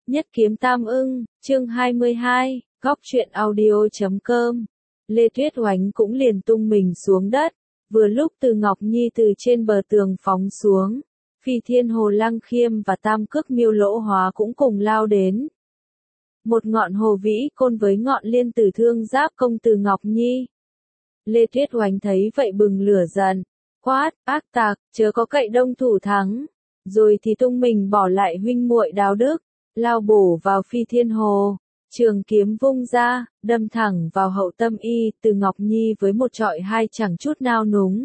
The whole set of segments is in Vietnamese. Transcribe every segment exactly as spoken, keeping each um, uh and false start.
Nhất kiếm tam ưng, chương hai mươi hai, góc truyện audio chấm com. Lê Tuyết Oánh cũng liền tung mình xuống đất, vừa lúc Từ Ngọc Nhi từ trên bờ tường phóng xuống, Phi Thiên Hồ Lăng Khiêm và Tam Cước Miêu Lỗ Hóa cũng cùng lao đến. Một ngọn hồ vĩ côn với ngọn liên tử thương giáp công Từ Ngọc Nhi. Lê Tuyết Oánh thấy vậy bừng lửa giận, quát, ác tặc, chớ có cậy đông thủ thắng, rồi thì tung mình bỏ lại huynh muội Đào Đức, lao bổ vào Phi Thiên Hồ, trường kiếm vung ra, đâm thẳng vào hậu tâm y, Từ Ngọc Nhi với một trọi hai chẳng chút nao núng.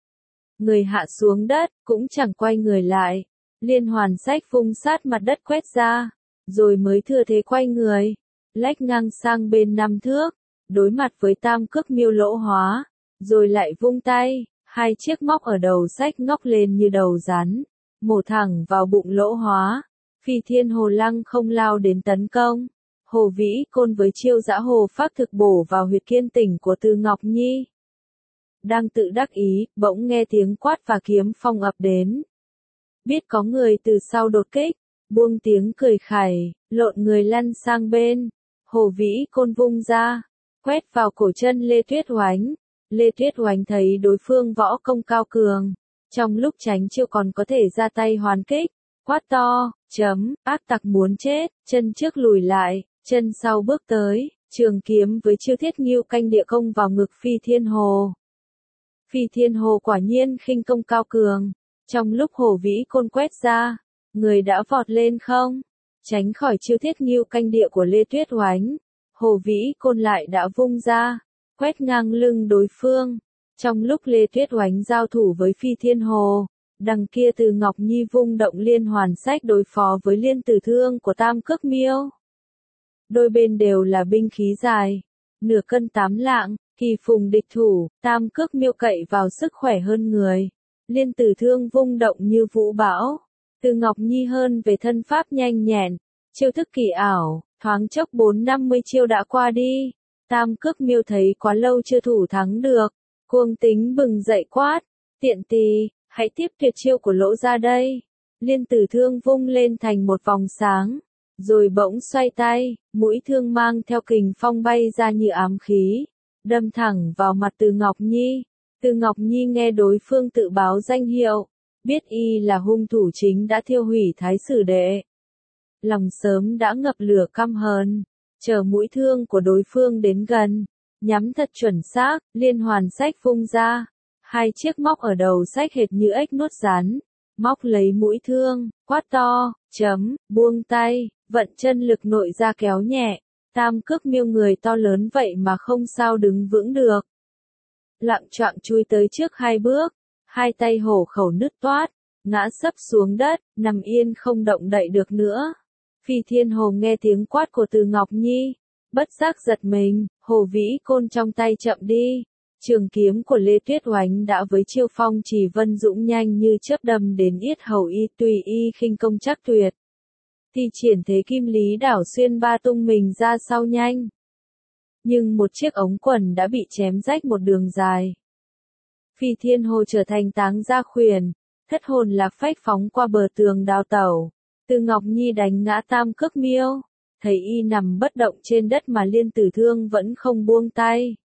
Người hạ xuống đất, cũng chẳng quay người lại, liên hoàn sách vung sát mặt đất quét ra, rồi mới thừa thế quay người, lách ngang sang bên năm thước, đối mặt với Tam Cước Miêu Lỗ Hóa, rồi lại vung tay, hai chiếc móc ở đầu sách ngóc lên như đầu rắn, mổ thẳng vào bụng Lỗ Hóa. Phi Thiên Hồ Lăng không lao đến tấn công, hồ vĩ côn với chiêu dã hồ phác thực bổ vào huyệt kiên tỉnh của Từ Ngọc Nhi. Đang tự đắc ý, bỗng nghe tiếng quát và kiếm phong ập đến. Biết có người từ sau đột kích, buông tiếng cười khẩy, lộn người lăn sang bên, hồ vĩ côn vung ra, quét vào cổ chân Lê Tuyết Oánh. Lê Tuyết Oánh thấy đối phương võ công cao cường, trong lúc tránh chiêu còn có thể ra tay hoàn kích, quát to, chấm, ác tặc muốn chết, chân trước lùi lại, chân sau bước tới, trường kiếm với chiêu thiết ngưu canh địa công vào ngực Phi Thiên Hồ. Phi Thiên Hồ quả nhiên khinh công cao cường, trong lúc hồ vĩ côn quét ra, người đã vọt lên không, tránh khỏi chiêu thiết ngưu canh địa của Lê Tuyết Oánh, hồ vĩ côn lại đã vung ra, quét ngang lưng đối phương. Trong lúc Lê Tuyết Oánh giao thủ với Phi Thiên Hồ, đằng kia Từ Ngọc Nhi vung động liên hoàn sách đối phó với liên tử thương của Tam Cước Miêu. Đôi bên đều là binh khí dài, nửa cân tám lạng, kỳ phùng địch thủ, Tam Cước Miêu cậy vào sức khỏe hơn người, liên tử thương vung động như vũ bão. Từ Ngọc Nhi hơn về thân pháp nhanh nhẹn, chiêu thức kỳ ảo, thoáng chốc bốn năm mươi chiêu đã qua đi. Tam Cước Miêu thấy quá lâu chưa thủ thắng được, cuồng tính bừng dậy quát, tiện tỳ, hãy tiếp tuyệt chiêu của Lỗ ra đây. Liên tử thương vung lên thành một vòng sáng, rồi bỗng xoay tay, mũi thương mang theo kình phong bay ra như ám khí, đâm thẳng vào mặt Từ Ngọc Nhi. Từ Ngọc Nhi nghe đối phương tự báo danh hiệu, biết y là hung thủ chính đã thiêu hủy Thái Sử Đệ. Lòng sớm đã ngập lửa căm hờn, chờ mũi thương của đối phương đến gần, nhắm thật chuẩn xác, liên hoàn sách vung ra, hai chiếc móc ở đầu sách hệt như ếch nuốt rắn, móc lấy mũi thương, quát to, chấm, buông tay, vận chân lực nội ra kéo nhẹ, Tam Cước Miêu người to lớn vậy mà không sao đứng vững được. Lạng choạng chui tới trước hai bước, hai tay hổ khẩu nứt toát, ngã sấp xuống đất, nằm yên không động đậy được nữa. Phi Thiên Hồ nghe tiếng quát của Từ Ngọc Nhi, bất giác giật mình, hồ vĩ côn trong tay chậm đi. Trường kiếm của Lê Tuyết Oánh đã với chiêu phong chỉ vân dũng nhanh như chớp đâm đến yết hầu y, tùy y khinh công chắc tuyệt. Thi triển thế kim lý đảo xuyên ba tung mình ra sau nhanh. Nhưng một chiếc ống quần đã bị chém rách một đường dài. Phi Thiên Hồ trở thành táng gia khuyển, thất hồn lạc phách phóng qua bờ tường đào tẩu. Từ Ngọc Nhi đánh ngã Tam Cước Miêu, thấy y nằm bất động trên đất mà liên tử thương vẫn không buông tay.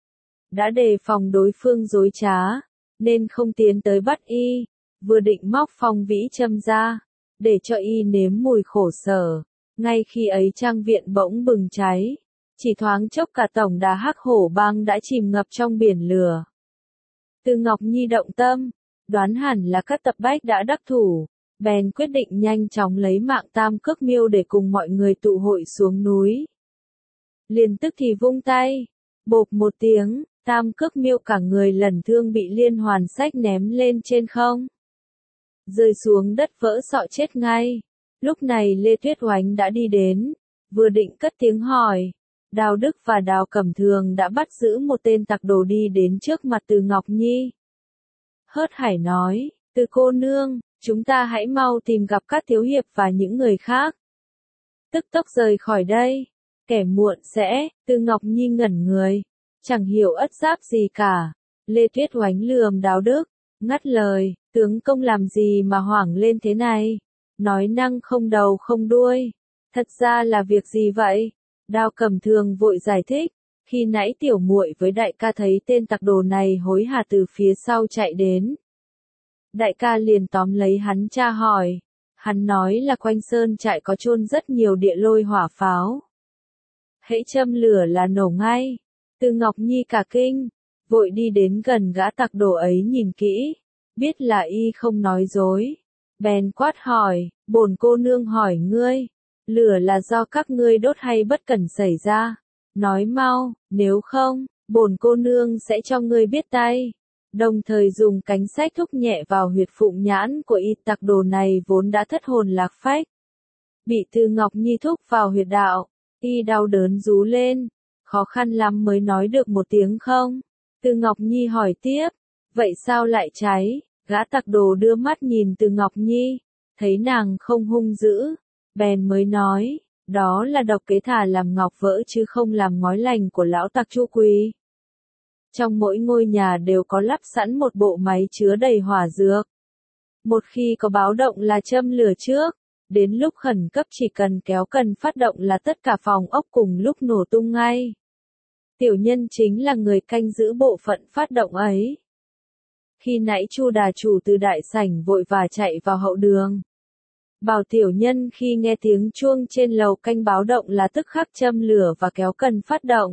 Đã đề phòng đối phương dối trá, nên không tiến tới bắt y, vừa định móc phong vĩ châm ra, để cho y nếm mùi khổ sở. Ngay khi ấy trang viện bỗng bừng cháy, chỉ thoáng chốc cả tổng đà Hắc Hổ Bang đã chìm ngập trong biển lửa. Từ Ngọc Nhi động tâm, đoán hẳn là các tập bách đã đắc thủ, bèn quyết định nhanh chóng lấy mạng Tam Cước Miêu để cùng mọi người tụ hội xuống núi. Liền tức thì vung tay, bộp một tiếng, Tam Cước Miêu cả người lần thương bị liên hoàn sách ném lên trên không, rơi xuống đất vỡ sọ chết ngay. Lúc này Lê Tuyết Oánh đã đi đến, vừa định cất tiếng hỏi, Đào Đức và Đào Cẩm Thường đã bắt giữ một tên tặc đồ đi đến trước mặt Từ Ngọc Nhi. Hớt hải nói, Từ cô nương, chúng ta hãy mau tìm gặp các thiếu hiệp và những người khác. Tức tốc rời khỏi đây, kẻ muộn sẽ. Từ Ngọc Nhi ngẩn người, chẳng hiểu ất giáp gì cả. Lê Tuyết Oánh lườm Đào Đức, ngắt lời, tướng công làm gì mà hoảng lên thế này, nói năng không đầu không đuôi. Thật ra là việc gì vậy? Đao Cầm Thường vội giải thích, khi nãy tiểu muội với đại ca thấy tên tặc đồ này hối hả từ phía sau chạy đến. Đại ca liền tóm lấy hắn tra hỏi, hắn nói là quanh sơn trại có chôn rất nhiều địa lôi hỏa pháo. Hễ châm lửa là nổ ngay. Từ Ngọc Nhi cả kinh, vội đi đến gần gã tặc đồ ấy nhìn kỹ, biết là y không nói dối. Bèn quát hỏi, bổn cô nương hỏi ngươi, lửa là do các ngươi đốt hay bất cẩn xảy ra? Nói mau, nếu không, bổn cô nương sẽ cho ngươi biết tay. Đồng thời dùng cánh sách thúc nhẹ vào huyệt phụng nhãn của y tặc đồ này vốn đã thất hồn lạc phách. Bị Từ Ngọc Nhi thúc vào huyệt đạo, y đau đớn rú lên, khó khăn lắm mới nói được một tiếng không. Từ Ngọc Nhi hỏi tiếp, vậy sao lại cháy? Gã tặc đồ đưa mắt nhìn Từ Ngọc Nhi, thấy nàng không hung dữ, bèn mới nói, đó là độc kế thả làm ngọc vỡ chứ không làm ngói lành của lão tặc Chu Quý. Trong mỗi ngôi nhà đều có lắp sẵn một bộ máy chứa đầy hỏa dược. Một khi có báo động là châm lửa trước, đến lúc khẩn cấp chỉ cần kéo cần phát động là tất cả phòng ốc cùng lúc nổ tung ngay. Tiểu nhân chính là người canh giữ bộ phận phát động ấy. Khi nãy Chu đà chủ từ đại sảnh vội vã chạy vào hậu đường. Bảo tiểu nhân khi nghe tiếng chuông trên lầu canh báo động là tức khắc châm lửa và kéo cần phát động.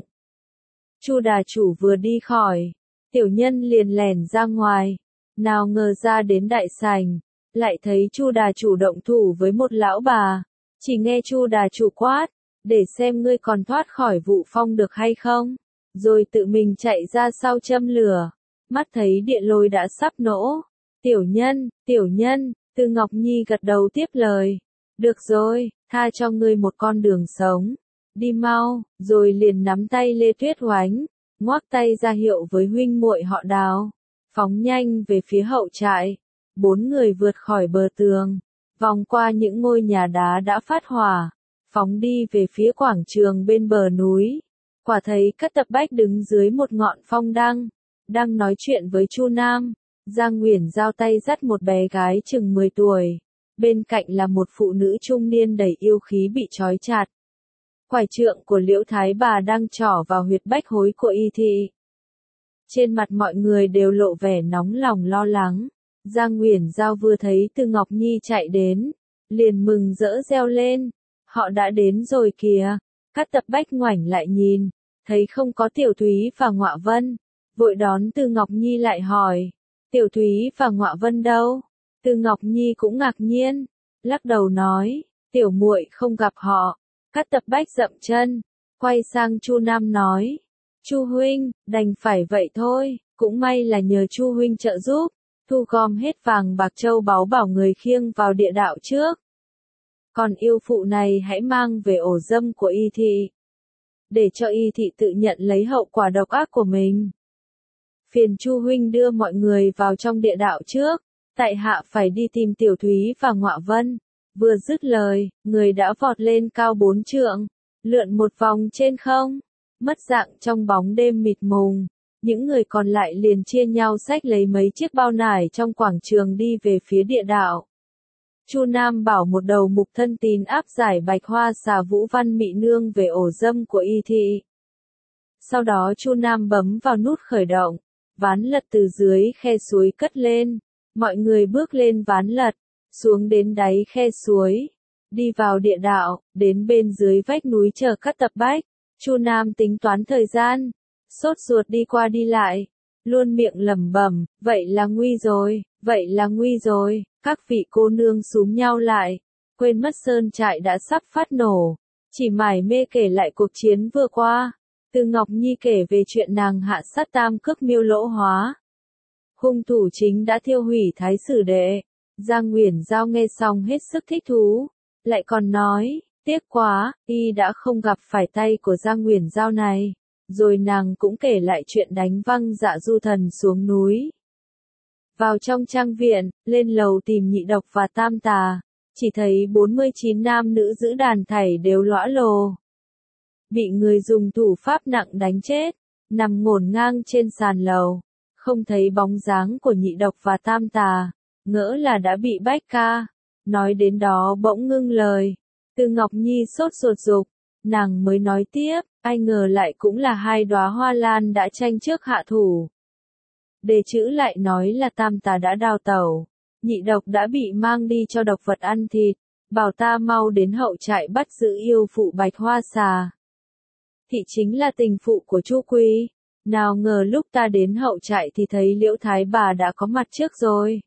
Chu đà chủ vừa đi khỏi, tiểu nhân liền lẻn ra ngoài, nào ngờ ra đến đại sảnh, lại thấy Chu đà chủ động thủ với một lão bà, chỉ nghe Chu đà chủ quát, để xem ngươi còn thoát khỏi vụ phong được hay không, rồi tự mình chạy ra sau châm lửa, mắt thấy địa lôi đã sắp nổ. Tiểu nhân, tiểu nhân, Từ Ngọc Nhi gật đầu tiếp lời, được rồi, tha cho ngươi một con đường sống. Đi mau, rồi liền nắm tay Lê Tuyết Oánh, ngoắc tay ra hiệu với huynh muội họ Đào, phóng nhanh về phía hậu trại. Bốn người vượt khỏi bờ tường, vòng qua những ngôi nhà đá đã phát hỏa, phóng đi về phía quảng trường bên bờ núi. Quả thấy Cát Tập Bách đứng dưới một ngọn phong đăng, đang nói chuyện với Chu Nam. Giang Uyển giao tay dắt một bé gái chừng mười tuổi, bên cạnh là một phụ nữ trung niên đầy yêu khí bị trói chặt. Quải trượng của Liễu Thái bà đang trỏ vào huyệt bách hối của y thị. Trên mặt mọi người đều lộ vẻ nóng lòng lo lắng. Giang Uyển giao vừa thấy Từ Ngọc Nhi chạy đến, liền mừng rỡ reo lên, họ đã đến rồi kìa. Cát Tập Bách ngoảnh lại nhìn, thấy không có Tiểu Thúy và Ngọa Vân, vội đón Từ Ngọc Nhi lại hỏi, Tiểu Thúy và Ngọa Vân đâu? Từ Ngọc Nhi cũng ngạc nhiên, lắc đầu nói, tiểu muội không gặp họ. Cát Tập Bách dậm chân, quay sang Chu Nam nói, Chu huynh, đành phải vậy thôi, cũng may là nhờ Chu huynh trợ giúp, thu gom hết vàng bạc châu báu bảo người khiêng vào địa đạo trước. Còn yêu phụ này hãy mang về ổ dâm của y thị, để cho y thị tự nhận lấy hậu quả độc ác của mình. Phiền Chu huynh đưa mọi người vào trong địa đạo trước, tại hạ phải đi tìm Tiểu Thúy và Ngọa Vân. Vừa dứt lời, người đã vọt lên cao bốn trượng, lượn một vòng trên không, mất dạng trong bóng đêm mịt mùng. Những người còn lại liền chia nhau xách lấy mấy chiếc bao nải trong quảng trường đi về phía địa đạo. Chu Nam bảo một đầu mục thân tín áp giải Bạch Hoa xà Vũ Văn Mị Nương về ổ dâm của y thị. Sau đó Chu Nam bấm vào nút khởi động, ván lật từ dưới khe suối cất lên, mọi người bước lên ván lật, xuống đến đáy khe suối, đi vào địa đạo, đến bên dưới vách núi chờ Cát Tập Bách. Chu Nam tính toán thời gian, sốt ruột đi qua đi lại, luôn miệng lẩm bẩm, vậy là nguy rồi, vậy là nguy rồi. Các vị cô nương xúm nhau lại, quên mất sơn trại đã sắp phát nổ, chỉ mải mê kể lại cuộc chiến vừa qua. Từ Ngọc Nhi kể về chuyện nàng hạ sát tam cước Miêu Lỗ Hóa, hung thủ chính đã thiêu hủy Thái Sử Đệ. Giang Uyển giao nghe xong hết sức thích thú, lại còn nói, tiếc quá, y đã không gặp phải tay của Giang Uyển giao này. Rồi nàng cũng kể lại chuyện đánh văng Dạ Du Thần xuống núi. Vào trong trang viện, lên lầu tìm Nhị Độc và Tam Tà, chỉ thấy bốn mươi chín nam nữ giữ đàn thảy đều lõa lồ, bị người dùng thủ pháp nặng đánh chết, nằm ngổn ngang trên sàn lầu, không thấy bóng dáng của Nhị Độc và Tam Tà, ngỡ là đã bị Bách Ca. Nói đến đó bỗng ngưng lời, Từ Ngọc Nhi sốt ruột dục, nàng mới nói tiếp, ai ngờ lại cũng là hai đóa hoa lan đã tranh trước hạ thủ. Đề chữ lại nói là tam tà đã đào tẩu, nhị độc đã bị mang đi cho độc vật ăn thịt, bảo ta mau đến hậu trại bắt giữ yêu phụ Bạch Hoa Xà. Thị chính là tình phụ của Chu Quý, nào ngờ lúc ta đến hậu trại thì thấy Liễu Thái bà đã có mặt trước rồi.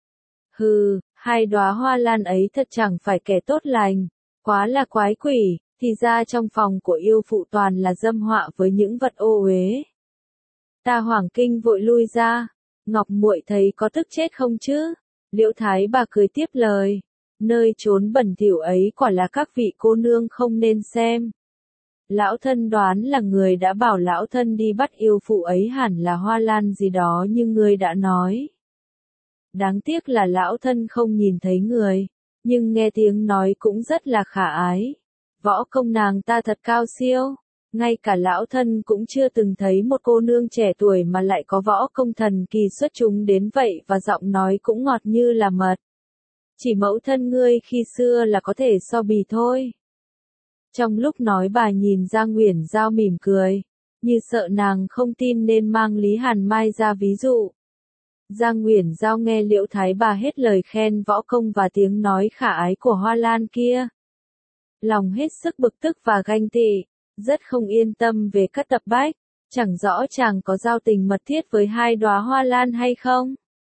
Hừ, hai đóa hoa lan ấy thật chẳng phải kẻ tốt lành, quá là quái quỷ, thì ra trong phòng của yêu phụ toàn là dâm họa với những vật ô uế. Ta hoảng kinh vội lui ra, Ngọc muội thấy có tức chết không chứ? Liễu Thái bà cười tiếp lời, nơi trốn bẩn thỉu ấy quả là các vị cô nương không nên xem. Lão thân đoán là người đã bảo lão thân đi bắt yêu phụ ấy hẳn là hoa lan gì đó như người đã nói. Đáng tiếc là lão thân không nhìn thấy người, nhưng nghe tiếng nói cũng rất là khả ái. Võ công nàng ta thật cao siêu, ngay cả lão thân cũng chưa từng thấy một cô nương trẻ tuổi mà lại có võ công thần kỳ xuất chúng đến vậy và giọng nói cũng ngọt như là mật. Chỉ mẫu thân ngươi khi xưa là có thể so bì thôi. Trong lúc nói bà nhìn Giang Uyển Giao mỉm cười, như sợ nàng không tin nên mang Lý Hàn Mai ra ví dụ. Giang Uyển Giao nghe Liễu Thái bà hết lời khen võ công và tiếng nói khả ái của Hoa Lan kia. Lòng hết sức bực tức và ganh tị, rất không yên tâm về Cát Tập Bách, chẳng rõ chàng có giao tình mật thiết với hai đóa hoa lan hay không.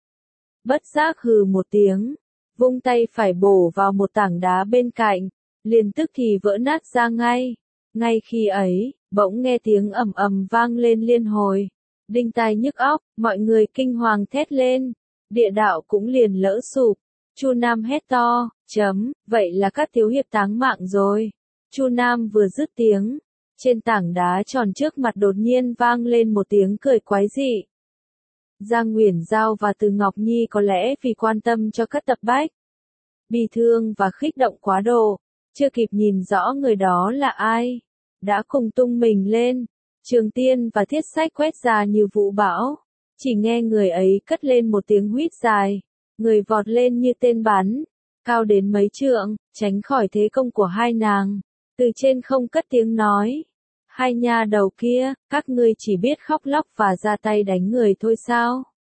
Bất giác hừ một tiếng, vung tay phải bổ vào một tảng đá bên cạnh, liền tức thì vỡ nát ra ngay. Ngay khi ấy, bỗng nghe tiếng ầm ầm vang lên liên hồi, đinh tai nhức óc, mọi người kinh hoàng thét lên, địa đạo cũng liền lỡ sụp. Chu Nam hét to, chấm, vậy là các thiếu hiệp táng mạng rồi. Chu Nam vừa dứt tiếng, trên tảng đá tròn trước mặt đột nhiên vang lên một tiếng cười quái dị. Giang Uyển Giao và Từ Ngọc Nhi có lẽ vì quan tâm cho Cát Tập Bách, bi thương và khích động quá độ, chưa kịp nhìn rõ người đó là ai, đã cùng tung mình lên, trường tiên và thiết sách quét ra như vũ bão, chỉ nghe người ấy cất lên một tiếng huýt dài, người vọt lên như tên bắn, cao đến mấy trượng, tránh khỏi thế công của hai nàng, từ trên không cất tiếng nói. Hai nha đầu kia, các ngươi chỉ biết khóc lóc và ra tay đánh người thôi sao?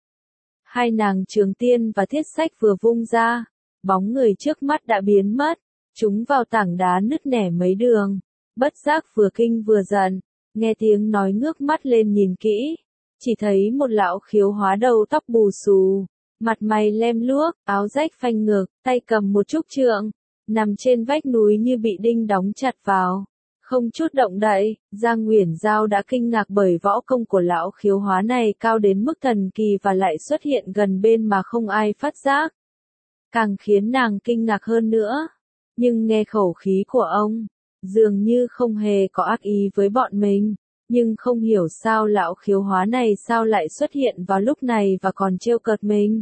Hai nàng trường tiên và thiết sách vừa vung ra, bóng người trước mắt đã biến mất, chúng vào tảng đá nứt nẻ mấy đường, bất giác vừa kinh vừa giận, nghe tiếng nói ngước mắt lên nhìn kỹ, chỉ thấy một lão khiếu hóa đầu tóc bù xù, mặt mày lem luốc, áo rách phanh ngực, tay cầm một trúc trượng, nằm trên vách núi như bị đinh đóng chặt vào. Không chút động đậy, Giang Uyển Giao đã kinh ngạc bởi võ công của lão khiếu hóa này cao đến mức thần kỳ và lại xuất hiện gần bên mà không ai phát giác. Càng khiến nàng kinh ngạc hơn nữa. Nhưng nghe khẩu khí của ông, dường như không hề có ác ý với bọn mình. Nhưng không hiểu sao lão khiếu hóa này sao lại xuất hiện vào lúc này và còn trêu cợt mình.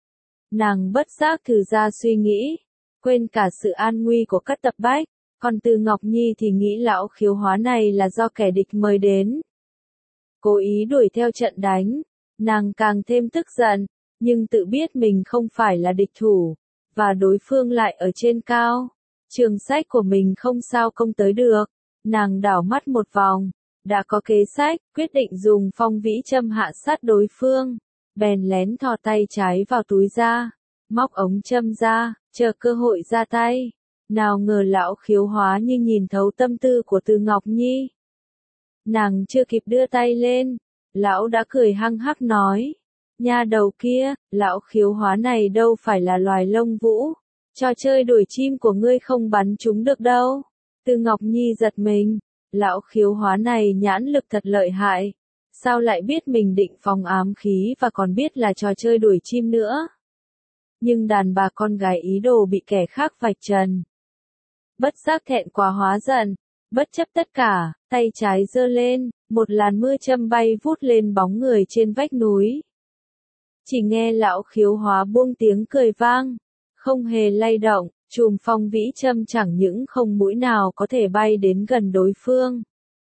Nàng bất giác thử ra suy nghĩ, quên cả sự an nguy của Cát Tập Bách. Còn Từ Ngọc Nhi thì nghĩ lão khiếu hóa này là do kẻ địch mời đến. Cố ý đuổi theo trận đánh, nàng càng thêm tức giận, nhưng tự biết mình không phải là địch thủ, và đối phương lại ở trên cao. Trường sách của mình không sao công tới được, nàng đảo mắt một vòng, đã có kế sách, quyết định dùng phong vĩ châm hạ sát đối phương, bèn lén thò tay trái vào túi ra, móc ống châm ra, chờ cơ hội ra tay. Nào ngờ lão khiếu hóa như nhìn thấu tâm tư của Từ Ngọc Nhi. Nàng chưa kịp đưa tay lên, lão đã cười hăng hắc nói, nha đầu kia, lão khiếu hóa này đâu phải là loài lông vũ, trò chơi đuổi chim của ngươi không bắn chúng được đâu. Từ Ngọc Nhi giật mình, lão khiếu hóa này nhãn lực thật lợi hại, sao lại biết mình định phòng ám khí và còn biết là trò chơi đuổi chim nữa. Nhưng đàn bà con gái ý đồ bị kẻ khác vạch trần. Bất giác thẹn quá hóa giận, bất chấp tất cả, tay trái giơ lên, một làn mưa châm bay vút lên bóng người trên vách núi. Chỉ nghe lão khiếu hóa buông tiếng cười vang, không hề lay động, chùm phong vĩ châm chẳng những không mũi nào có thể bay đến gần đối phương,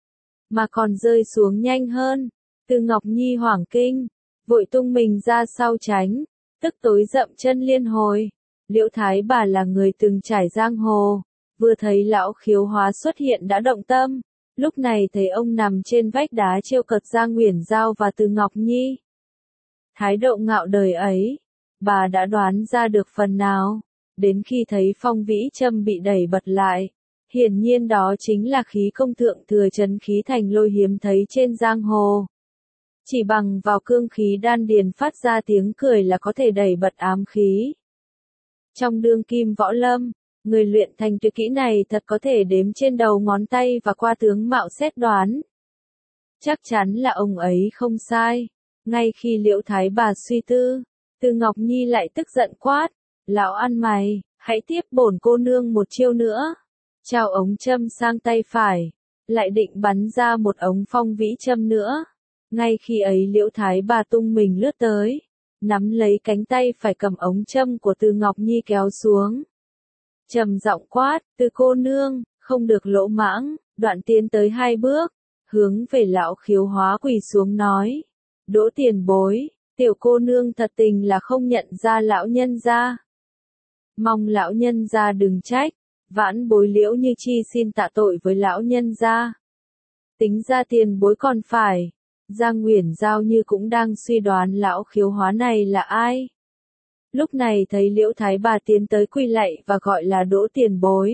mà còn rơi xuống nhanh hơn. Từ Ngọc Nhi hoảng kinh, vội tung mình ra sau tránh, tức tối dậm chân liên hồi. Liễu Thái bà là người từng trải giang hồ, vừa thấy lão khiếu hóa xuất hiện đã động tâm, lúc này thấy ông nằm trên vách đá trêu cợt Giang Uyển Giao và Từ Ngọc Nhi. Thái độ ngạo đời ấy, bà đã đoán ra được phần nào, đến khi thấy phong vĩ châm bị đẩy bật lại, hiển nhiên đó chính là khí công thượng thừa trấn khí thành lôi hiếm thấy trên giang hồ. Chỉ bằng vào cương khí đan điền phát ra tiếng cười là có thể đẩy bật ám khí. Trong đương kim võ lâm, người luyện thành tuyệt kỹ này thật có thể đếm trên đầu ngón tay và qua tướng mạo xét đoán. Chắc chắn là ông ấy không sai. Ngay khi Liễu Thái Bà suy tư, Từ Ngọc Nhi lại tức giận quát, lão ăn mày, hãy tiếp bổn cô nương một chiêu nữa. Trao ống châm sang tay phải, lại định bắn ra một ống phong vĩ châm nữa. Ngay khi ấy Liễu Thái Bà tung mình lướt tới, nắm lấy cánh tay phải cầm ống châm của Từ Ngọc Nhi kéo xuống. Trầm giọng quát, Từ cô nương, không được lỗ mãng, đoạn tiến tới hai bước, hướng về lão khiếu hóa quỳ xuống nói. Đỗ tiền bối, tiểu cô nương thật tình là không nhận ra lão nhân gia. Mong lão nhân gia đừng trách, vãn bối Liễu Như Chi xin tạ tội với lão nhân gia. Tính ra tiền bối còn phải. Giang Uyển Giao như cũng đang suy đoán lão khiếu hóa này là ai. Lúc này thấy Liễu Thái Bà tiến tới quỳ lạy và gọi là Đỗ tiền bối.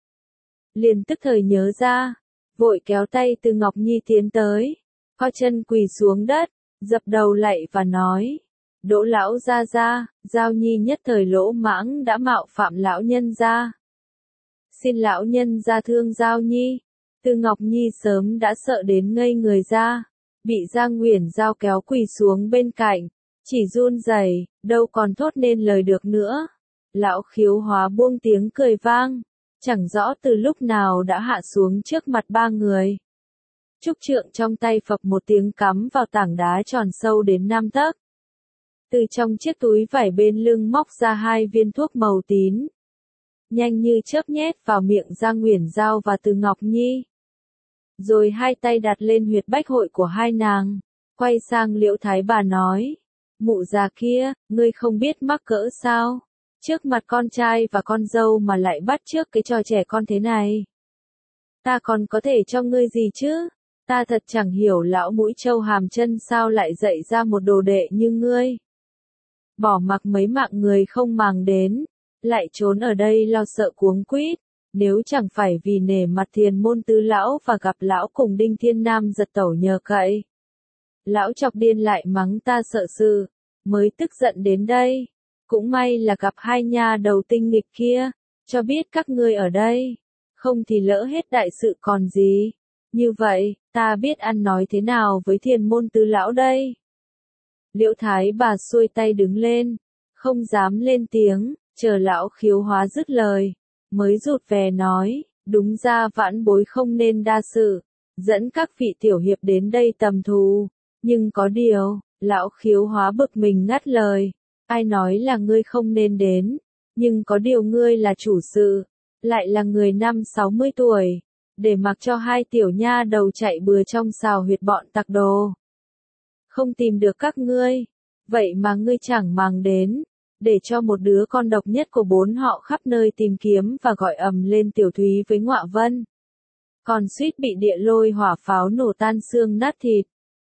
Liền tức thời nhớ ra, vội kéo tay Từ Ngọc Nhi tiến tới, co chân quỳ xuống đất, dập đầu lạy và nói. Đỗ lão gia gia, Giao Nhi nhất thời lỗ mãng đã mạo phạm lão nhân gia. Xin lão nhân gia thương Giao Nhi. Từ Ngọc Nhi sớm đã sợ đến ngây người ra, bị Giang Uyển Giao kéo quỳ xuống bên cạnh, chỉ run rẩy, đâu còn thốt nên lời được nữa. Lão khiếu hóa buông tiếng cười vang, chẳng rõ từ lúc nào đã hạ xuống trước mặt ba người. Trúc trượng trong tay phập một tiếng cắm vào tảng đá tròn sâu đến năm tấc. Từ trong chiếc túi vải bên lưng móc ra hai viên thuốc màu tím. Nhanh như chớp nhét vào miệng Giang Uyển Giao và Từ Ngọc Nhi. Rồi hai tay đặt lên huyệt bách hội của hai nàng, quay sang Liễu Thái Bà nói. Mụ già kia, ngươi không biết mắc cỡ sao? Trước mặt con trai và con dâu mà lại bắt chước cái trò trẻ con thế này. Ta còn có thể cho ngươi gì chứ? Ta thật chẳng hiểu lão mũi trâu hàm chân sao lại dạy ra một đồ đệ như ngươi. Bỏ mặc mấy mạng người không màng đến, lại trốn ở đây lo sợ cuống quýt, nếu chẳng phải vì nể mặt Thiền môn tứ lão và gặp lão cùng Đinh Thiên Nam giật tẩu nhờ cậy. Lão chọc điên lại mắng ta sợ sự, mới tức giận đến đây. Cũng may là gặp hai nha đầu tinh nghịch kia, cho biết các ngươi ở đây, không thì lỡ hết đại sự còn gì. Như vậy, ta biết ăn nói thế nào với Thiền môn tứ lão đây. Liễu Thái Bà xuôi tay đứng lên, không dám lên tiếng, chờ lão khiếu hóa dứt lời, mới rụt về nói, đúng ra vãn bối không nên đa sự, dẫn các vị tiểu hiệp đến đây tầm thù, nhưng có điều, lão khiếu hóa bực mình ngắt lời, ai nói là ngươi không nên đến, nhưng có điều ngươi là chủ sự, lại là người năm sáu mươi tuổi, để mặc cho hai tiểu nha đầu chạy bừa trong xào huyệt bọn tặc đồ. Không tìm được các ngươi, vậy mà ngươi chẳng màng đến, để cho một đứa con độc nhất của bốn họ khắp nơi tìm kiếm và gọi ầm lên Tiểu Thúy với Ngọa Vân. Còn suýt bị địa lôi hỏa pháo nổ tan xương nát thịt.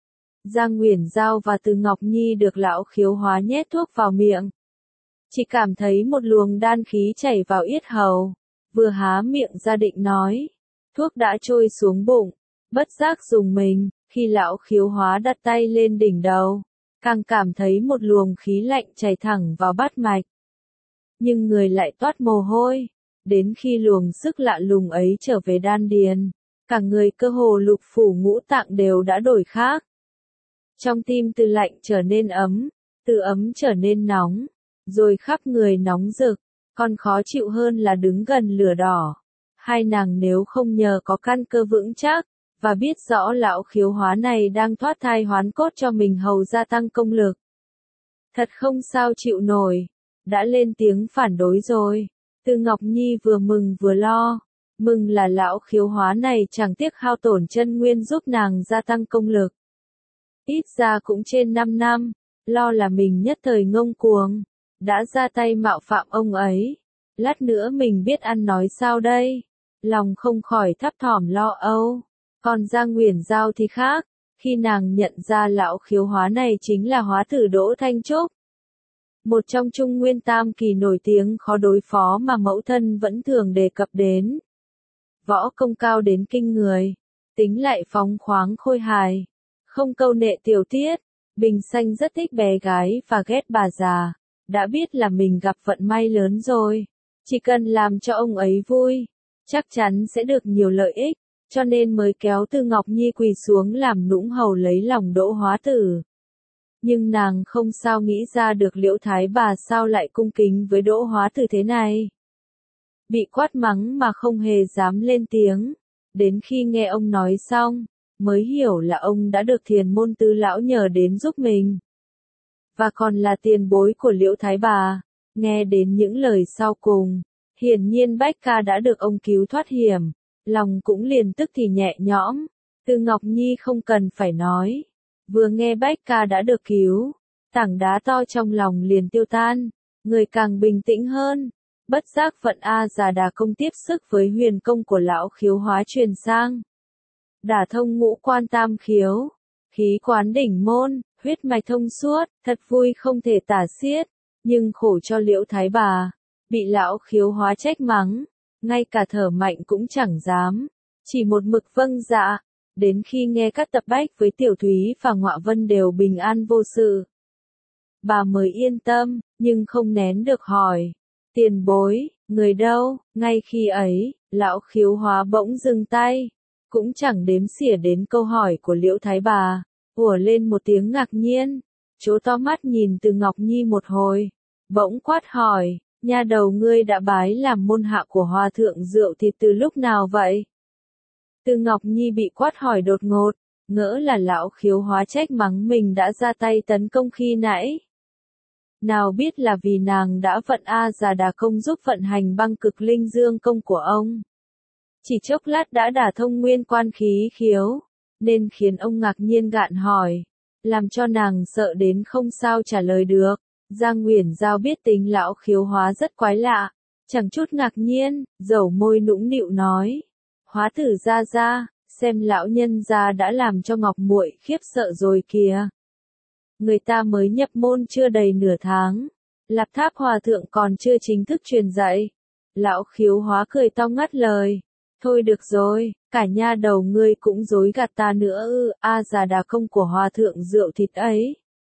Giang Uyển Giao và Từ Ngọc Nhi được lão khiếu hóa nhét thuốc vào miệng. Chỉ cảm thấy một luồng đan khí chảy vào yết hầu, vừa há miệng ra định nói. Thuốc đã trôi xuống bụng, bất giác dùng mình, khi lão khiếu hóa đặt tay lên đỉnh đầu, càng cảm thấy một luồng khí lạnh chảy thẳng vào bát mạch. Nhưng người lại toát mồ hôi, đến khi luồng sức lạ lùng ấy trở về đan điền, cả người cơ hồ lục phủ ngũ tạng đều đã đổi khác. Trong tim từ lạnh trở nên ấm, từ ấm trở nên nóng, rồi khắp người nóng rực, còn khó chịu hơn là đứng gần lửa đỏ. Hai nàng nếu không nhờ có căn cơ vững chắc, và biết rõ lão khiếu hóa này đang thoát thai hoán cốt cho mình hầu gia tăng công lực. Thật không sao chịu nổi, đã lên tiếng phản đối rồi. Từ Ngọc Nhi vừa mừng vừa lo, mừng là lão khiếu hóa này chẳng tiếc hao tổn chân nguyên giúp nàng gia tăng công lực. Ít ra cũng trên năm năm, lo là mình nhất thời ngông cuồng, đã ra tay mạo phạm ông ấy. Lát nữa mình biết ăn nói sao đây? lòng không khỏi thấp thỏm lo âu. Còn Giang Uyển Giao thì khác, khi nàng nhận ra lão khiếu hóa này chính là hóa tử Đỗ Thanh Trúc. Một trong Trung Nguyên Tam Kỳ nổi tiếng khó đối phó mà mẫu thân vẫn thường đề cập đến. Võ công cao đến kinh người, tính lại phóng khoáng khôi hài, không câu nệ tiểu tiết. Bình Xanh rất thích bé gái và ghét bà già, đã biết là mình gặp vận may lớn rồi, chỉ cần làm cho ông ấy vui, chắc chắn sẽ được nhiều lợi ích, cho nên mới kéo Từ Ngọc Nhi quỳ xuống làm nũng hầu lấy lòng Đỗ Hóa Tử. Nhưng nàng không sao nghĩ ra được Liễu Thái bà sao lại cung kính với Đỗ Hóa Tử thế này. Bị quát mắng mà không hề dám lên tiếng, đến khi nghe ông nói xong, mới hiểu là ông đã được Thiền Môn Tứ lão nhờ đến giúp mình. Và còn là tiền bối của Liễu Thái bà, nghe đến những lời sau cùng, hiển nhiên Bách Ca đã được ông cứu thoát hiểm, lòng cũng liền tức thì nhẹ nhõm. Từ Ngọc Nhi không cần phải nói, vừa nghe Bách Ca đã được cứu, tảng đá to trong lòng liền tiêu tan, người càng bình tĩnh hơn. Bất giác vận A Già Đà công tiếp sức với huyền công của lão khiếu hóa truyền sang. Đả thông ngũ quan tam khiếu, khí quán đỉnh môn, huyết mạch thông suốt, thật vui không thể tả xiết, nhưng khổ cho Liễu Thái bà, bị lão khiếu hóa trách mắng, ngay cả thở mạnh cũng chẳng dám, chỉ một mực vâng dạ, đến khi nghe các tập bách với Tiểu Thúy và Ngọa Vân đều bình an vô sự. Bà mới yên tâm, nhưng không nén được hỏi, tiền bối, người đâu? Ngay khi ấy, lão khiếu hóa bỗng dừng tay, cũng chẳng đếm xỉa đến câu hỏi của Liễu Thái bà, ủa lên một tiếng ngạc nhiên, chố to mắt nhìn Từ Ngọc Nhi một hồi, bỗng quát hỏi, nha đầu ngươi đã bái làm môn hạ của Hòa thượng Rượu Thịt từ lúc nào vậy? Từ Ngọc Nhi bị quát hỏi đột ngột, ngỡ là lão khiếu hóa trách mắng mình đã ra tay tấn công khi nãy. Nào biết là vì nàng đã vận A Già Đà công giúp vận hành băng cực linh dương công của ông. Chỉ chốc lát đã đả thông nguyên quan khí khiếu, nên khiến ông ngạc nhiên gạn hỏi, làm cho nàng sợ đến không sao trả lời được. Giang Uyển Giao biết tính lão khiếu hóa rất quái lạ, chẳng chút ngạc nhiên, dẩu môi nũng nịu nói, hóa tử ra ra, xem lão nhân gia đã làm cho Ngọc muội khiếp sợ rồi kìa. Người ta mới nhập môn chưa đầy nửa tháng, Lạp Tháp Hòa thượng còn chưa chính thức truyền dạy. Lão khiếu hóa cười to ngắt lời, thôi được rồi, cả nha đầu ngươi cũng dối gạt ta nữa ư, A Già Đà công của Hòa thượng Rượu Thịt ấy.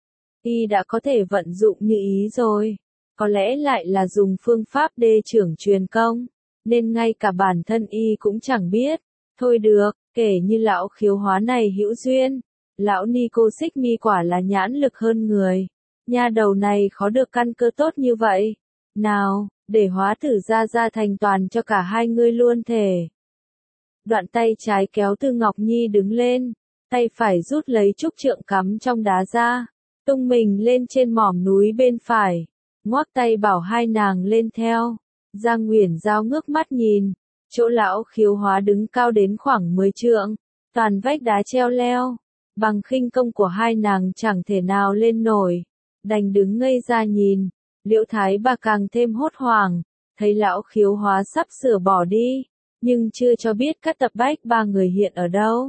Y đã có thể vận dụng như ý rồi, có lẽ lại là dùng phương pháp đê trưởng truyền công, nên ngay cả bản thân Y cũng chẳng biết. Thôi được, kể như lão khiếu hóa này hữu duyên, lão ni cô xích mi quả là nhãn lực hơn người, nha đầu này khó được căn cơ tốt như vậy. Nào, để hóa tử ra ra thành toàn cho cả hai ngươi luôn thể. Đoạn tay trái kéo Từ Ngọc Nhi đứng lên, tay phải rút lấy trúc trượng cắm trong đá ra, tung mình lên trên mỏm núi bên phải, ngoắc tay bảo hai nàng lên theo. Giang Uyển Giao ngước mắt nhìn, chỗ lão khiếu hóa đứng cao đến khoảng mười trượng, toàn vách đá treo leo, bằng khinh công của hai nàng chẳng thể nào lên nổi, đành đứng ngây ra nhìn. Liễu Thái bà càng thêm hốt hoảng, thấy lão khiếu hóa sắp sửa bỏ đi, nhưng chưa cho biết các tập bách ba người hiện ở đâu.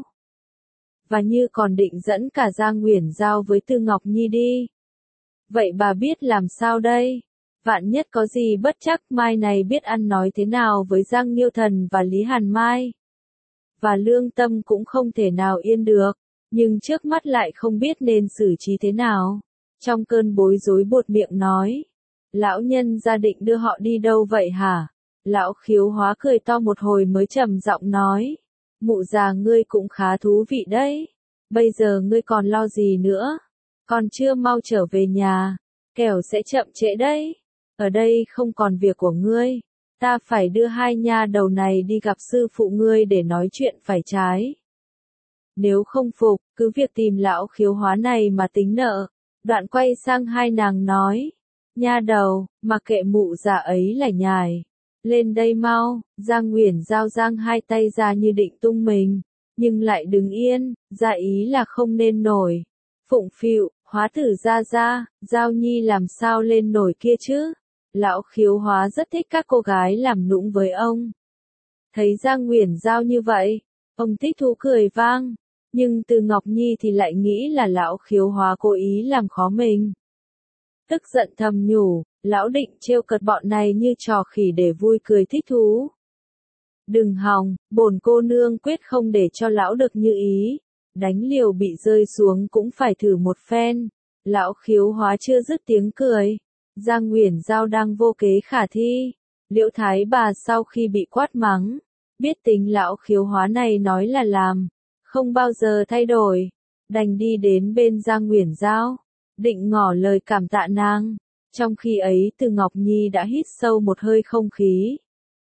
Và như còn định dẫn cả Giang Uyển Giao với Từ Ngọc Nhi đi. Vậy bà biết làm sao đây? Vạn nhất có gì bất chắc mai này biết ăn nói thế nào với Giang Nghiêu Thần và Lý Hàn Mai. Và lương tâm cũng không thể nào yên được, nhưng trước mắt lại không biết nên xử trí thế nào. Trong cơn bối rối buột miệng nói, lão nhân gia định đưa họ đi đâu vậy hả? Lão khiếu hóa cười to một hồi mới trầm giọng nói, mụ già ngươi cũng khá thú vị đấy, bây giờ ngươi còn lo gì nữa, còn chưa mau trở về nhà, kẻo sẽ chậm trễ đấy, ở đây không còn việc của ngươi, ta phải đưa hai nha đầu này đi gặp sư phụ ngươi để nói chuyện phải trái. Nếu không phục, cứ việc tìm lão khiếu hóa này mà tính nợ. Đoạn quay sang hai nàng nói, nha đầu, mặc kệ mụ già ấy lải nhải, lên đây mau. Giang Uyển Giao giang hai tay ra như định tung mình, nhưng lại đứng yên, ra ý là không nên nổi. Phụng phịu, hóa tử ra ra, Giao Nhi làm sao lên nổi kia chứ? Lão khiếu hóa rất thích các cô gái làm nũng với ông. Thấy Giang Uyển Giao như vậy, ông thích thú cười vang, nhưng Từ Ngọc Nhi thì lại nghĩ là lão Khiếu Hóa cố ý làm khó mình. Tức giận thầm nhủ, lão định trêu cợt bọn này như trò khỉ để vui cười thích thú. Đừng hòng, bổn cô nương quyết không để cho lão được như ý, đánh liều bị rơi xuống cũng phải thử một phen. Lão Khiếu Hóa chưa dứt tiếng cười, Giang Uyển Giao đang vô kế khả thi. Liễu Thái Bà sau khi bị quát mắng, biết tính lão Khiếu Hóa này nói là làm, không bao giờ thay đổi, đành đi đến bên Giang Uyển Giao, định ngỏ lời cảm tạ nàng. Trong khi ấy Từ Ngọc Nhi đã hít sâu một hơi không khí,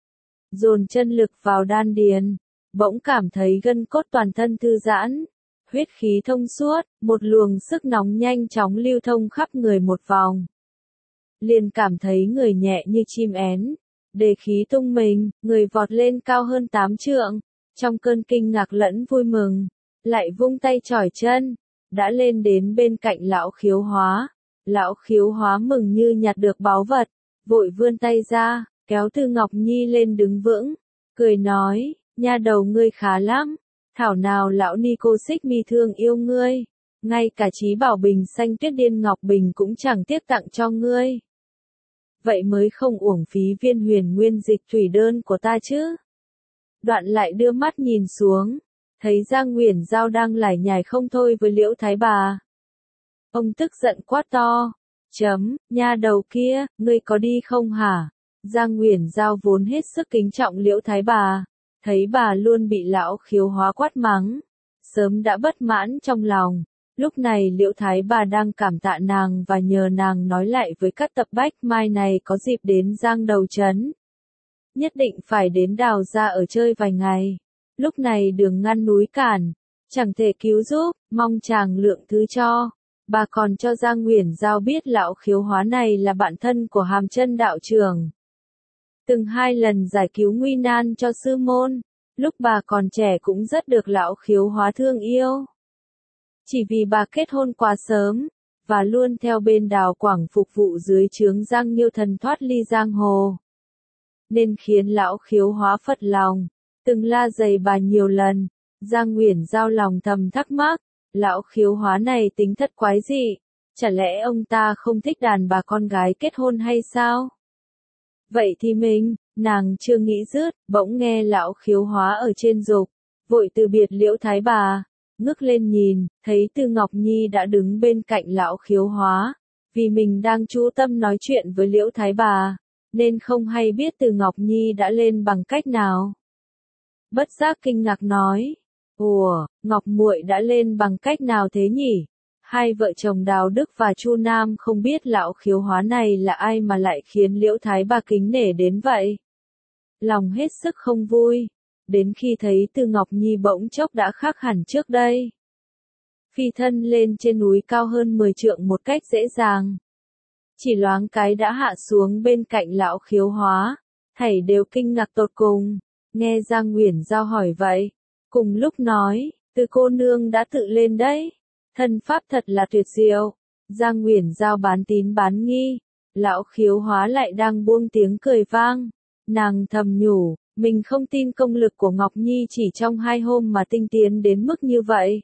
dồn chân lực vào đan điền, bỗng cảm thấy gân cốt toàn thân thư giãn, huyết khí thông suốt, một luồng sức nóng nhanh chóng lưu thông khắp người một vòng. Liền cảm thấy người nhẹ như chim én, đề khí tung mình, người vọt lên cao hơn tám trượng, trong cơn kinh ngạc lẫn vui mừng, lại vung tay chỏi chân, đã lên đến bên cạnh lão Khiếu Hóa. Lão Khiếu Hóa mừng như nhặt được báu vật, vội vươn tay ra, kéo Từ Ngọc Nhi lên đứng vững, cười nói, nha đầu ngươi khá lắm, thảo nào lão ni cô xích mi thương yêu ngươi, ngay cả trí bảo bình xanh tuyết điên ngọc bình cũng chẳng tiếc tặng cho ngươi. Vậy mới không uổng phí viên huyền nguyên dịch thủy đơn của ta chứ. Đoạn lại đưa mắt nhìn xuống, thấy Giang Uyển Giao đang lải nhải không thôi với Liễu Thái Bà. Ông tức giận quát to, chấm, nha đầu kia, ngươi có đi không hả? Giang Uyển Giao vốn hết sức kính trọng Liễu Thái Bà, thấy bà luôn bị lão Khiếu Hóa quát mắng, sớm đã bất mãn trong lòng. Lúc này Liễu Thái Bà đang cảm tạ nàng và nhờ nàng nói lại với các tập bách mai này có dịp đến Giang Đầu Trấn. Nhất định phải đến Đào Gia ở chơi vài ngày. Lúc này đường ngăn núi cản, chẳng thể cứu giúp, mong chàng lượng thứ cho. Bà còn cho Giang Uyển Giao biết lão Khiếu Hóa này là bạn thân của Hàm Chân đạo trưởng, từng hai lần giải cứu nguy nan cho sư môn, lúc bà còn trẻ cũng rất được lão Khiếu Hóa thương yêu. Chỉ vì bà kết hôn quá sớm, và luôn theo bên Đào Quảng phục vụ dưới trướng Giang Nhiêu Thần thoát ly giang hồ, nên khiến lão Khiếu Hóa phật lòng, từng la dày bà nhiều lần. Giang Uyển Giao lòng thầm thắc mắc, lão Khiếu Hóa này tính thật quái dị, chả lẽ ông ta không thích đàn bà con gái kết hôn hay sao? Vậy thì mình, nàng chưa nghĩ dứt, bỗng nghe lão Khiếu Hóa ở trên dục, vội từ biệt Liễu Thái Bà, ngước lên nhìn, thấy Từ Ngọc Nhi đã đứng bên cạnh lão Khiếu Hóa, vì mình đang chú tâm nói chuyện với Liễu Thái Bà, nên không hay biết Từ Ngọc Nhi đã lên bằng cách nào. Bất giác kinh ngạc nói, ủa, Ngọc muội đã lên bằng cách nào thế nhỉ? Hai vợ chồng Đào Đức và Chu Nam không biết lão Khiếu Hóa này là ai mà lại khiến Liễu Thái Bà kính nể đến vậy. Lòng hết sức không vui, đến khi thấy Từ Ngọc Nhi bỗng chốc đã khác hẳn trước đây. Phi thân lên trên núi cao hơn mười trượng một cách dễ dàng. Chỉ loáng cái đã hạ xuống bên cạnh lão Khiếu Hóa, thảy đều kinh ngạc tột cùng, nghe Giang Uyển Giao hỏi vậy. Cùng lúc nói, Từ cô nương đã tự lên đấy. Thân pháp thật là tuyệt diệu. Giang Uyển Giao bán tín bán nghi. Lão Khiếu Hóa lại đang buông tiếng cười vang. Nàng thầm nhủ, mình không tin công lực của Ngọc Nhi chỉ trong hai hôm mà tinh tiến đến mức như vậy.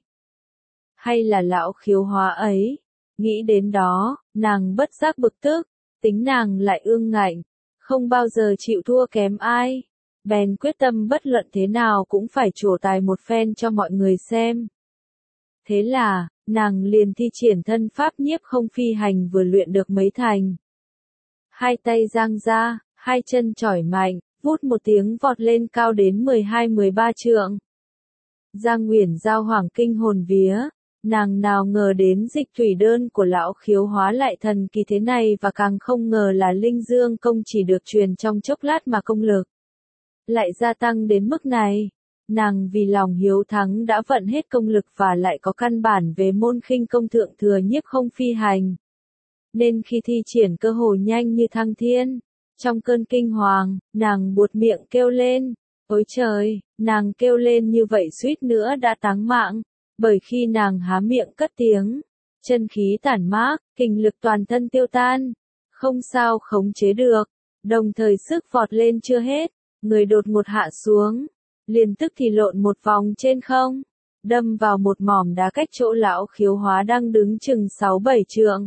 Hay là lão Khiếu Hóa ấy? Nghĩ đến đó, nàng bất giác bực tức. Tính nàng lại ương ngạnh, không bao giờ chịu thua kém ai. Bèn quyết tâm bất luận thế nào cũng phải trổ tài một phen cho mọi người xem. Thế là, nàng liền thi triển thân pháp nhiếp không phi hành vừa luyện được mấy thành. Hai tay giang ra, hai chân chỏi mạnh, vút một tiếng vọt lên cao đến mười hai mười ba trượng. Giang Uyển Giao hoảng kinh hồn vía, nàng nào ngờ đến dịch thủy đơn của lão Khiếu Hóa lại thần kỳ thế này và càng không ngờ là linh dương công chỉ được truyền trong chốc lát mà công lực lại gia tăng đến mức này. Nàng vì lòng hiếu thắng đã vận hết công lực và lại có căn bản về môn khinh công thượng thừa nhiếp không phi hành, nên khi thi triển cơ hồ nhanh như thăng thiên. Trong cơn kinh hoàng, nàng buột miệng kêu lên, ôi trời, nàng kêu lên như vậy suýt nữa đã táng mạng, bởi khi nàng há miệng cất tiếng, chân khí tản mát, kinh lực toàn thân tiêu tan, không sao khống chế được, đồng thời sức vọt lên chưa hết, người đột ngột hạ xuống, liền tức thì lộn một vòng trên không, đâm vào một mỏm đá cách chỗ lão Khiếu Hóa đang đứng chừng sáu bảy trượng.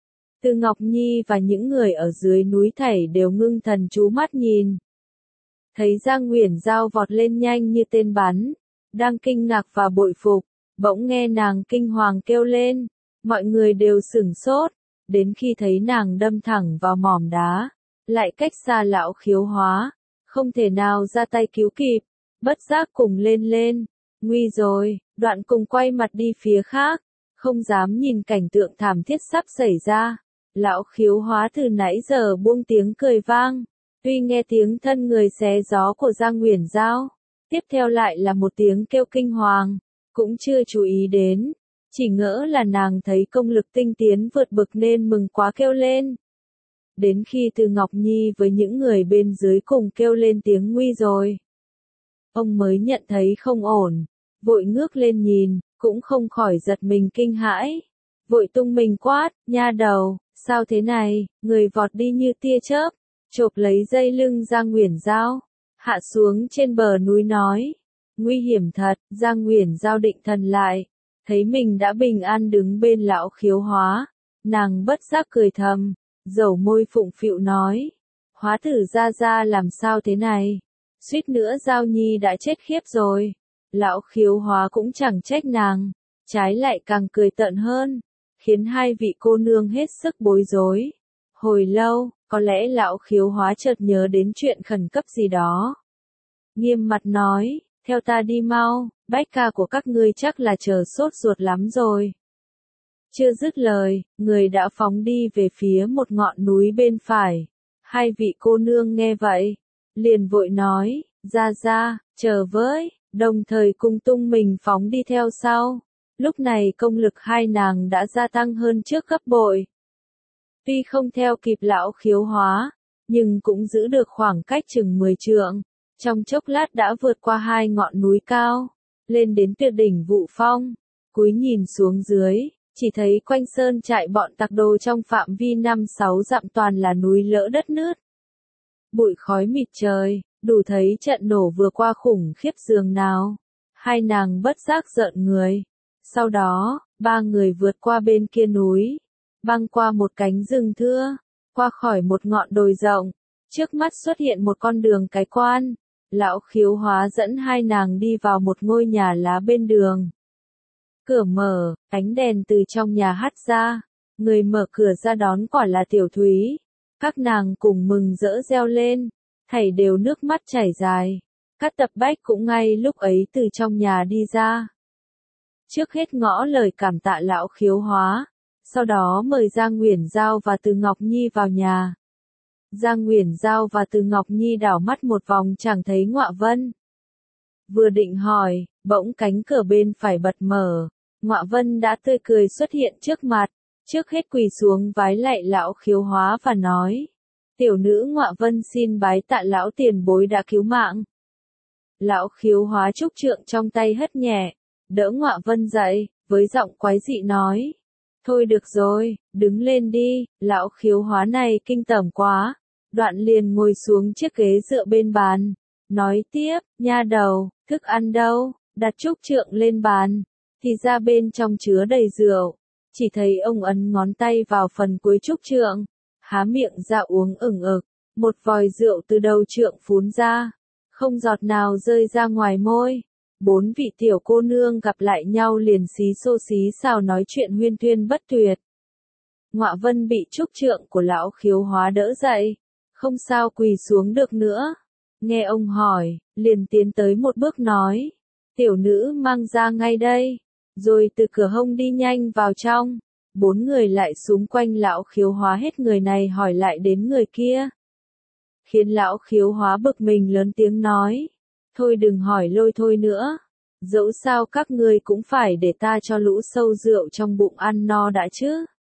Từ Ngọc Nhi và những người ở dưới núi thảy đều ngưng thần chú mắt nhìn. Thấy Giang Uyển Giao vọt lên nhanh như tên bắn, đang kinh ngạc và bội phục, bỗng nghe nàng kinh hoàng kêu lên, mọi người đều sửng sốt, đến khi thấy nàng đâm thẳng vào mỏm đá, lại cách xa lão Khiếu Hóa, không thể nào ra tay cứu kịp, bất giác cùng lên lên, nguy rồi, đoạn cùng quay mặt đi phía khác, không dám nhìn cảnh tượng thảm thiết sắp xảy ra. Lão Khiếu Hóa từ nãy giờ buông tiếng cười vang, tuy nghe tiếng thân người xé gió của Giang Uyển Giao, tiếp theo lại là một tiếng kêu kinh hoàng, cũng chưa chú ý đến, chỉ ngỡ là nàng thấy công lực tinh tiến vượt bực nên mừng quá kêu lên. Đến khi Từ Ngọc Nhi với những người bên dưới cùng kêu lên tiếng nguy rồi, ông mới nhận thấy không ổn, vội ngước lên nhìn, cũng không khỏi giật mình kinh hãi, vội tung mình quát, nha đầu, sao thế này, người vọt đi như tia chớp, chộp lấy dây lưng Giang Uyển Giao, hạ xuống trên bờ núi nói, nguy hiểm thật. Giang Uyển Giao định thần lại, thấy mình đã bình an đứng bên lão Khiếu Hóa, nàng bất giác cười thầm, dầu môi phụng phịu nói, Hóa tử gia gia làm sao thế này, suýt nữa Giao Nhi đã chết khiếp rồi. Lão Khiếu Hóa cũng chẳng trách nàng, trái lại càng cười tợn hơn, khiến hai vị cô nương hết sức bối rối. Hồi lâu, có lẽ lão Khiếu Hóa chợt nhớ đến chuyện khẩn cấp gì đó. Nghiêm mặt nói, theo ta đi mau, bách ca của các ngươi chắc là chờ sốt ruột lắm rồi. Chưa dứt lời, người đã phóng đi về phía một ngọn núi bên phải. Hai vị cô nương nghe vậy, liền vội nói, ra ra, chờ với, đồng thời cùng tung mình phóng đi theo sau. Lúc này công lực hai nàng đã gia tăng hơn trước gấp bội. Tuy không theo kịp lão Khiếu Hóa, nhưng cũng giữ được khoảng cách chừng mười trượng. Trong chốc lát đã vượt qua hai ngọn núi cao, lên đến tuyệt đỉnh Vụ Phong, cúi nhìn xuống dưới, chỉ thấy quanh sơn trại bọn tặc đồ trong phạm vi năm sáu dặm toàn là núi lỡ đất nứt. Bụi khói mịt trời, đủ thấy trận nổ vừa qua khủng khiếp giường nào. Hai nàng bất giác rợn người. Sau đó, ba người vượt qua bên kia núi, băng qua một cánh rừng thưa, qua khỏi một ngọn đồi rộng, trước mắt xuất hiện một con đường cái quan. Lão Khiếu Hóa dẫn hai nàng đi vào một ngôi nhà lá bên đường. Cửa mở, ánh đèn từ trong nhà hắt ra, người mở cửa ra đón quả là Tiểu Thúy. Các nàng cùng mừng rỡ reo lên, thảy đều nước mắt chảy dài. Các tập bách cũng ngay lúc ấy từ trong nhà đi ra. Trước hết ngõ lời cảm tạ lão Khiếu Hóa, sau đó mời Giang Uyển Giao và Từ Ngọc Nhi vào nhà. Giang Uyển Giao và Từ Ngọc Nhi đảo mắt một vòng chẳng thấy Ngọa Vân. Vừa định hỏi, bỗng cánh cửa bên phải bật mở, Ngọa Vân đã tươi cười xuất hiện trước mặt, trước hết quỳ xuống vái lạy lão Khiếu Hóa và nói, tiểu nữ Ngọa Vân xin bái tạ lão tiền bối đã cứu mạng. Lão Khiếu Hóa trúc trượng trong tay hất nhẹ, đỡ Ngọa Vân dậy, với giọng quái dị nói, thôi được rồi, đứng lên đi. Lão Khiếu Hóa này kinh tởm quá, đoạn liền ngồi xuống chiếc ghế dựa bên bàn, nói tiếp, nha đầu, thức ăn đâu, đặt trúc trượng lên bàn, thì ra bên trong chứa đầy rượu, chỉ thấy ông ấn ngón tay vào phần cuối trúc trượng, há miệng ra uống ửng ực, một vòi rượu từ đầu trượng phún ra, không giọt nào rơi ra ngoài môi. Bốn vị tiểu cô nương gặp lại nhau liền xí xô xí xào nói chuyện huyên thuyên bất tuyệt. Ngọa Vân bị trúc trượng của lão Khiếu Hóa đỡ dậy, không sao quỳ xuống được nữa. Nghe ông hỏi, liền tiến tới một bước nói, tiểu nữ mang ra ngay đây, rồi từ cửa hông đi nhanh vào trong. Bốn người lại xung quanh lão Khiếu Hóa hết người này hỏi lại đến người kia, khiến lão Khiếu Hóa bực mình lớn tiếng nói, thôi đừng hỏi lôi thôi nữa, dẫu sao các ngươi cũng phải để ta cho lũ sâu rượu trong bụng ăn no đã chứ.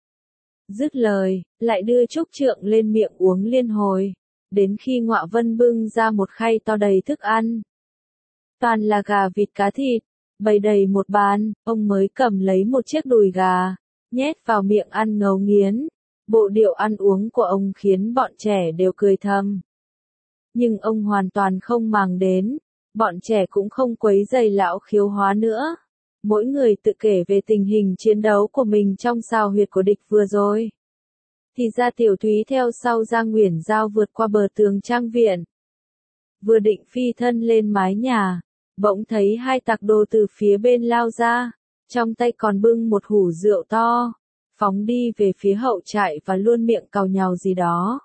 Dứt lời, lại đưa trúc trượng lên miệng uống liên hồi, đến khi Ngọa Vân bưng ra một khay to đầy thức ăn. Toàn là gà vịt cá thịt, bày đầy một bàn, ông mới cầm lấy một chiếc đùi gà, nhét vào miệng ăn ngấu nghiến. Bộ điệu ăn uống của ông khiến bọn trẻ đều cười thầm. Nhưng ông hoàn toàn không màng đến, bọn trẻ cũng không quấy rầy lão khiếu hóa nữa. Mỗi người tự kể về tình hình chiến đấu của mình trong sao huyệt của địch vừa rồi. Thì ra Tiểu Thúy theo sau Giang Uyển Giao vượt qua bờ tường trang viện. Vừa định phi thân lên mái nhà, bỗng thấy hai tặc đồ từ phía bên lao ra, trong tay còn bưng một hủ rượu to, phóng đi về phía hậu trại và luôn miệng càu nhàu gì đó.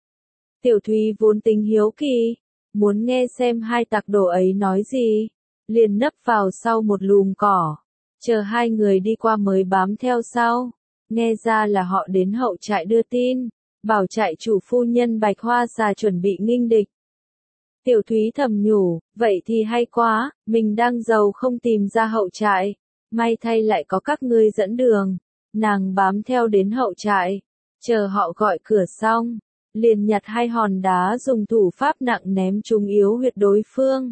Tiểu Thúy vốn tính hiếu kỳ, muốn nghe xem hai tặc đồ ấy nói gì, liền nấp vào sau một lùm cỏ, chờ hai người đi qua mới bám theo sau. Nghe ra là họ đến hậu trại đưa tin, bảo trại chủ phu nhân Bạch Hoa Xà chuẩn bị nghênh địch. Tiểu Thúy thầm nhủ, vậy thì hay quá, mình đang giàu không tìm ra hậu trại, may thay lại có các ngươi dẫn đường. Nàng bám theo đến hậu trại, chờ họ gọi cửa xong, liền nhặt hai hòn đá dùng thủ pháp nặng ném trúng yếu huyệt đối phương.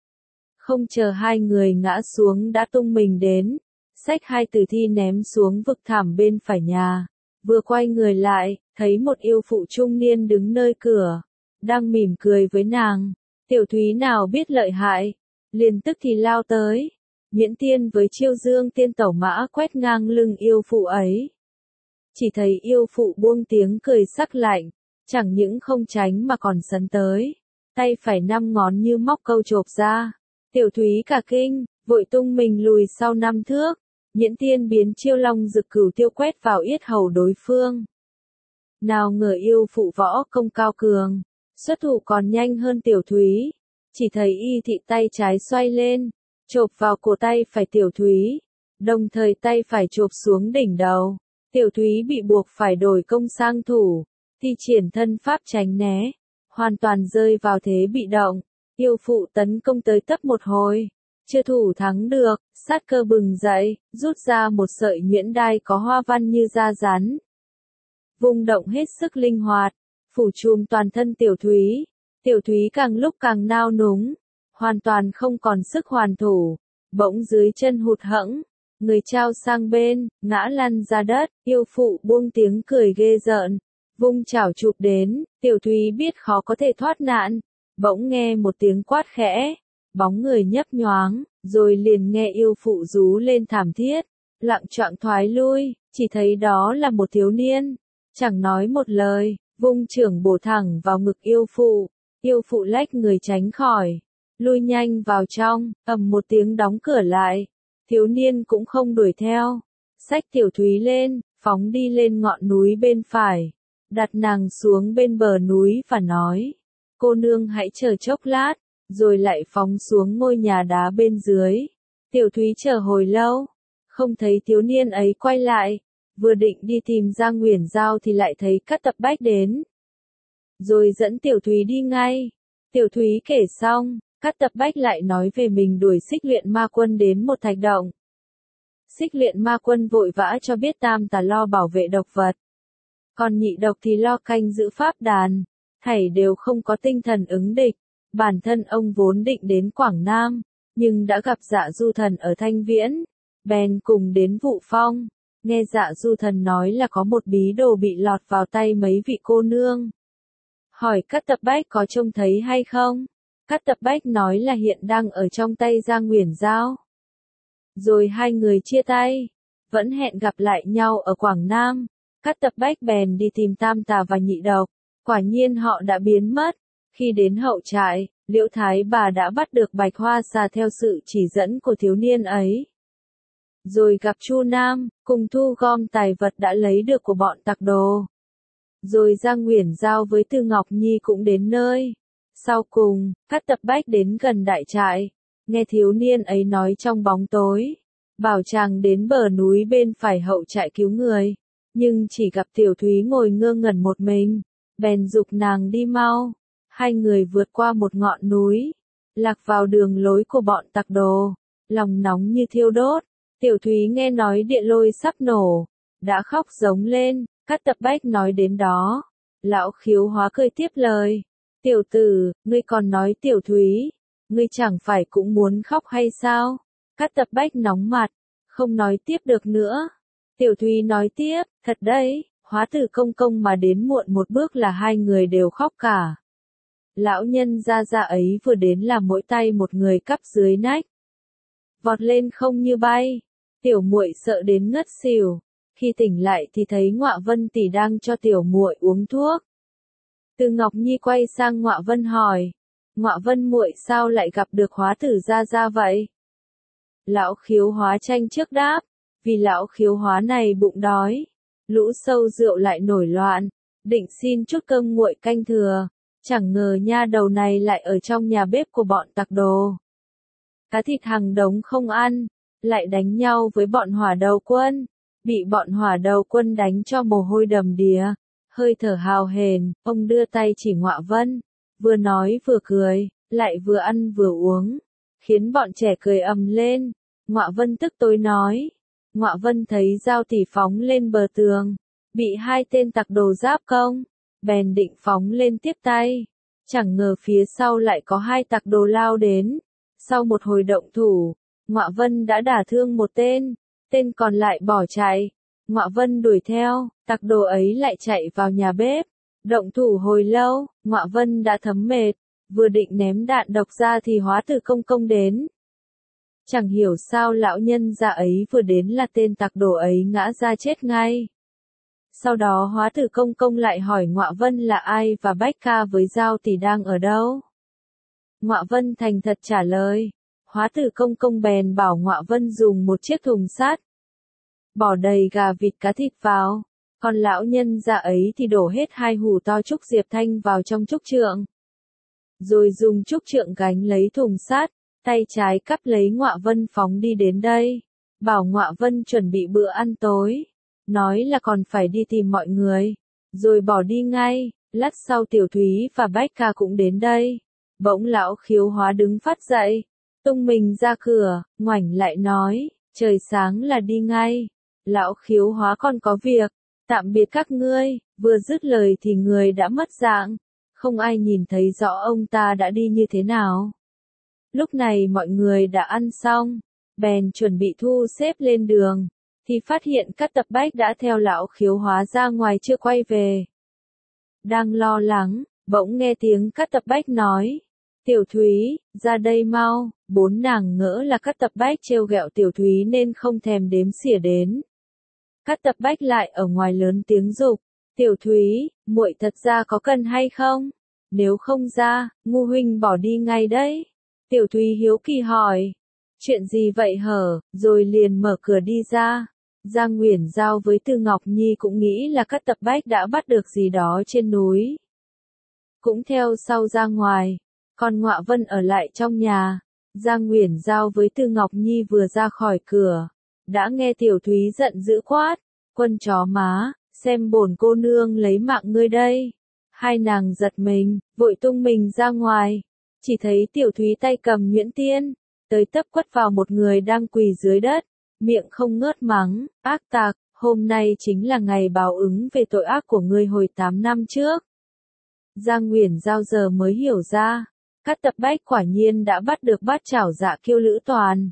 Không chờ hai người ngã xuống đã tung mình đến, xách hai tử thi ném xuống vực thẳm bên phải nhà. Vừa quay người lại, thấy một yêu phụ trung niên đứng nơi cửa, đang mỉm cười với nàng. Tiểu Thúy nào biết lợi hại, liền tức thì lao tới, miễn tiên với chiêu dương tiên tẩu mã quét ngang lưng yêu phụ ấy. Chỉ thấy yêu phụ buông tiếng cười sắc lạnh, chẳng những không tránh mà còn sấn tới, tay phải năm ngón như móc câu chộp ra. Tiểu Thúy cả kinh, vội tung mình lùi sau năm thước, miễn tiên biến chiêu long rực cửu tiêu quét vào yết hầu đối phương. Nào ngờ yêu phụ võ công cao cường, xuất thủ còn nhanh hơn Tiểu Thúy, chỉ thấy y thị tay trái xoay lên, chộp vào cổ tay phải Tiểu Thúy, đồng thời tay phải chộp xuống đỉnh đầu. Tiểu Thúy bị buộc phải đổi công sang thủ, thi triển thân pháp tránh né, hoàn toàn rơi vào thế bị động. Yêu phụ tấn công tới tấp một hồi, chưa thủ thắng được, sát cơ bừng dậy, rút ra một sợi nhuyễn đai có hoa văn như da rắn. Vung động hết sức linh hoạt, phủ trùm toàn thân Tiểu Thúy. Tiểu Thúy càng lúc càng nao núng, hoàn toàn không còn sức hoàn thủ, bỗng dưới chân hụt hẫng, người trao sang bên, ngã lăn ra đất. Yêu phụ buông tiếng cười ghê rợn, vung chảo chụp đến. Tiểu Thúy biết khó có thể thoát nạn, bỗng nghe một tiếng quát khẽ, bóng người nhấp nhoáng, rồi liền nghe yêu phụ rú lên thảm thiết, lặng choạng thoái lui, chỉ thấy đó là một thiếu niên, chẳng nói một lời, vung chưởng bổ thẳng vào ngực yêu phụ. Yêu phụ lách người tránh khỏi, lui nhanh vào trong, ầm một tiếng đóng cửa lại. Thiếu niên cũng không đuổi theo, xách Tiểu Thúy lên, phóng đi lên ngọn núi bên phải, đặt nàng xuống bên bờ núi và nói, cô nương hãy chờ chốc lát, rồi lại phóng xuống ngôi nhà đá bên dưới. Tiểu Thúy chờ hồi lâu, không thấy thiếu niên ấy quay lại, vừa định đi tìm Giang Uyển Giao thì lại thấy Cát Tập Bách đến. Rồi dẫn Tiểu Thúy đi ngay. Tiểu Thúy kể xong, Cát Tập Bách lại nói về mình đuổi Xích Luyện Ma Quân đến một thạch động. Xích Luyện Ma Quân vội vã cho biết Tam Tà lo bảo vệ độc vật, còn Nhị Độc thì lo canh giữ pháp đàn, thảy đều không có tinh thần ứng địch. Bản thân ông vốn định đến Quảng Nam, nhưng đã gặp Dạ Du Thần ở Thanh Viễn, bèn cùng đến Vụ Phong. Nghe Dạ Du Thần nói là có một bí đồ bị lọt vào tay mấy vị cô nương. Hỏi Cát Tập Bách có trông thấy hay không? Cát Tập Bách nói là hiện đang ở trong tay Giang Uyển Giao. Rồi hai người chia tay, vẫn hẹn gặp lại nhau ở Quảng Nam. Cát Tập Bách bèn đi tìm Tam Tà và Nhị Độc, quả nhiên họ đã biến mất. Khi đến hậu trại, Liễu Thái Bà đã bắt được Bạch Hoa Xà theo sự chỉ dẫn của thiếu niên ấy. Rồi gặp Chu Nam, cùng thu gom tài vật đã lấy được của bọn tặc đồ. Rồi Giang Uyển Giao với Từ Ngọc Nhi cũng đến nơi. Sau cùng, Cát Tập Bách đến gần đại trại, nghe thiếu niên ấy nói trong bóng tối, bảo chàng đến bờ núi bên phải hậu trại cứu người, nhưng chỉ gặp Tiểu Thúy ngồi ngơ ngẩn một mình, bèn giục nàng đi mau. Hai người vượt qua một ngọn núi, lạc vào đường lối của bọn tặc đồ, lòng nóng như thiêu đốt. Tiểu Thúy nghe nói địa lôi sắp nổ, đã khóc giống lên. Cát Tập Bách nói đến đó, lão khiếu hóa cười tiếp lời, tiểu tử, ngươi còn nói Tiểu Thúy, ngươi chẳng phải cũng muốn khóc hay sao? Cát Tập Bách nóng mặt, không nói tiếp được nữa. Tiểu Thúy nói tiếp, thật đấy, hóa từ công công mà đến muộn một bước là hai người đều khóc cả. Lão nhân gia gia ấy vừa đến là mỗi tay một người cắp dưới nách. Vọt lên không như bay. Tiểu muội sợ đến ngất xỉu. Khi tỉnh lại thì thấy Ngọa Vân tỷ đang cho tiểu muội uống thuốc. Từ Ngọc Nhi quay sang Ngọa Vân hỏi. Ngọa Vân muội sao lại gặp được Hóa tử gia gia vậy? Lão Khiếu Hóa tranh trước đáp. Vì lão Khiếu Hóa này bụng đói. Lũ sâu rượu lại nổi loạn. Định xin chút cơm nguội canh thừa. Chẳng ngờ nha đầu này lại ở trong nhà bếp của bọn tặc đồ. Cá thịt hàng đống không ăn. Lại đánh nhau với bọn Hỏa Đầu Quân. Bị bọn Hỏa Đầu Quân đánh cho mồ hôi đầm đìa. Hơi thở hào hển, ông đưa tay chỉ Ngọa Vân. Vừa nói vừa cười, lại vừa ăn vừa uống. Khiến bọn trẻ cười ầm lên. Ngọa Vân tức tối nói. Ngọa Vân thấy Giao tỷ phóng lên bờ tường. Bị hai tên tặc đồ giáp công. Bèn định phóng lên tiếp tay. Chẳng ngờ phía sau lại có hai tặc đồ lao đến. Sau một hồi động thủ, Ngọa Vân đã đả thương một tên. Tên còn lại bỏ chạy. Ngọa Vân đuổi theo, tặc đồ ấy lại chạy vào nhà bếp. Động thủ hồi lâu, Ngọa Vân đã thấm mệt. Vừa định ném đạn độc ra thì Hóa tử công công đến. Chẳng hiểu sao lão nhân gia ấy vừa đến là tên tặc đồ ấy ngã ra chết ngay. Sau đó Hóa tử công công lại hỏi Ngọa Vân là ai và Bách Ca với Giao tỷ đang ở đâu. Ngọa Vân thành thật trả lời. Hóa tử công công bèn bảo Ngọa Vân dùng một chiếc thùng sắt. Bỏ đầy gà vịt cá thịt vào. Còn lão nhân gia ấy thì đổ hết hai hủ to trúc diệp thanh vào trong trúc trượng. Rồi dùng trúc trượng gánh lấy thùng sắt. Tay trái cắp lấy Ngọa Vân phóng đi đến đây. Bảo Ngọa Vân chuẩn bị bữa ăn tối. Nói là còn phải đi tìm mọi người. Rồi bỏ đi ngay. Lát sau Tiểu Thúy và Bách Ca cũng đến đây. Bỗng lão Khiếu Hóa đứng phát dậy. Tung mình ra cửa, ngoảnh lại nói. Trời sáng là đi ngay. Lão Khiếu Hóa còn có việc. Tạm biệt các ngươi. Vừa dứt lời thì người đã mất dạng. Không ai nhìn thấy rõ ông ta đã đi như thế nào. Lúc này mọi người đã ăn xong. Bèn chuẩn bị thu xếp lên đường. Thì phát hiện Cát Tập Bách đã theo lão Khiếu Hóa ra ngoài chưa quay về. Đang lo lắng, bỗng nghe tiếng Cát Tập Bách nói. Tiểu Thúy, ra đây mau. Bốn nàng ngỡ là Cát Tập Bách trêu ghẹo Tiểu Thúy nên không thèm đếm xỉa đến. Cát Tập Bách lại ở ngoài lớn tiếng dục. Tiểu Thúy, muội thật ra có cần hay không? Nếu không ra, ngu huynh bỏ đi ngay đấy. Tiểu Thúy hiếu kỳ hỏi. Chuyện gì vậy hở, rồi liền mở cửa đi ra. Giang Uyển Giao với Từ Ngọc Nhi cũng nghĩ là Cát Tập Bách đã bắt được gì đó trên núi. Cũng theo sau ra ngoài. Còn Ngọa Vân ở lại trong nhà. Giang Uyển Giao với Từ Ngọc Nhi vừa ra khỏi cửa. Đã nghe Tiểu Thúy giận dữ quát. Quân chó má, xem bổn cô nương lấy mạng ngươi đây. Hai nàng giật mình, vội tung mình ra ngoài. Chỉ thấy Tiểu Thúy tay cầm nhuyễn tiên. Tới tấp quất vào một người đang quỳ dưới đất. Miệng không ngớt mắng, ác tặc, hôm nay chính là ngày báo ứng về tội ác của ngươi hồi tám năm trước. Giang Uyển Giao giờ mới hiểu ra. Cát Tập Bách quả nhiên đã bắt được Bát Chảo Dạ Kiêu Lữ Toàn.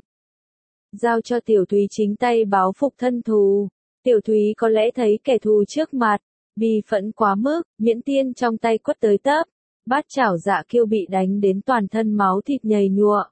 Giao cho Tiểu Thúy chính tay báo phục thân thù. Tiểu Thúy có lẽ thấy kẻ thù trước mặt. Bi phẫn quá mức, nhuyễn tiên trong tay quất tới tấp. Bát Chảo Dạ Kiêu bị đánh đến toàn thân máu thịt nhầy nhụa.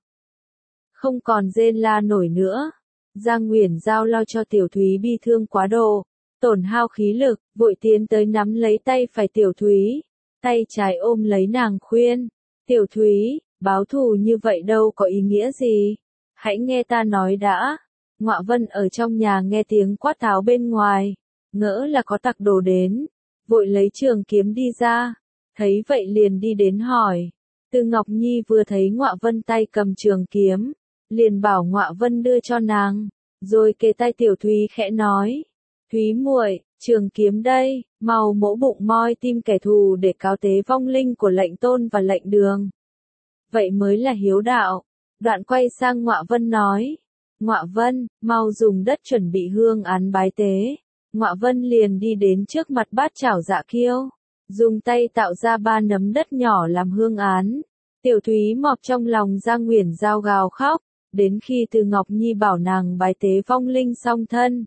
Không còn rên la nổi nữa. Giang Uyển Giao lo cho Tiểu Thúy bi thương quá độ. Tổn hao khí lực, vội tiến tới nắm lấy tay phải Tiểu Thúy. Tay trái ôm lấy nàng khuyên. Tiểu Thúy, báo thù như vậy đâu có ý nghĩa gì. Hãy nghe ta nói đã. Ngọa Vân ở trong nhà nghe tiếng quát tháo bên ngoài. Ngỡ là có tặc đồ đến. Vội lấy trường kiếm đi ra. Thấy vậy liền đi đến hỏi. Từ Ngọc Nhi vừa thấy Ngọa Vân tay cầm trường kiếm. Liền bảo Ngọa Vân đưa cho nàng. Rồi kề tay Tiểu Thúy khẽ nói. Thúy muội, trường kiếm đây, mau mỗ bụng moi tim kẻ thù để cáo tế vong linh của lệnh tôn và lệnh đường. Vậy mới là hiếu đạo. Đoạn quay sang Ngọa Vân nói. Ngọa Vân, mau dùng đất chuẩn bị hương án bái tế. Ngọa Vân liền đi đến trước mặt Bát Chảo Dạ Kiêu. Dùng tay tạo ra ba nấm đất nhỏ làm hương án. Tiểu Thúy mọc trong lòng Giang Uyển Giao gào khóc. Đến khi Từ Ngọc Nhi bảo nàng bái tế vong linh song thân.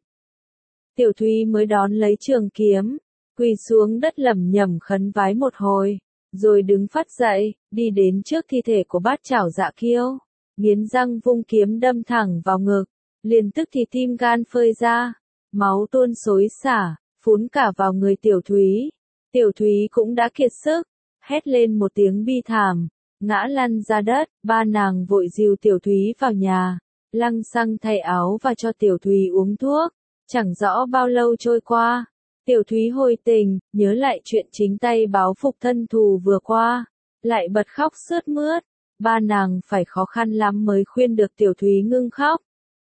Tiểu Thúy mới đón lấy trường kiếm. Quỳ xuống đất lẩm nhẩm khấn vái một hồi. rồi đứng phát dậy, đi đến trước thi thể của Bát Chảo Dạ Kiêu, nghiến răng vung kiếm đâm thẳng vào ngực, liền tức thì tim gan phơi ra, máu tuôn xối xả, phún cả vào người Tiểu Thúy. Tiểu Thúy cũng đã kiệt sức, hét lên một tiếng bi thảm, ngã lăn ra đất, ba nàng vội dìu Tiểu Thúy vào nhà, lăng xăng thay áo và cho Tiểu Thúy uống thuốc. Chẳng rõ bao lâu trôi qua, Tiểu Thúy hồi tình, nhớ lại chuyện chính tay báo phục thân thù vừa qua, lại bật khóc sướt mướt, ba nàng phải khó khăn lắm mới khuyên được Tiểu Thúy ngưng khóc.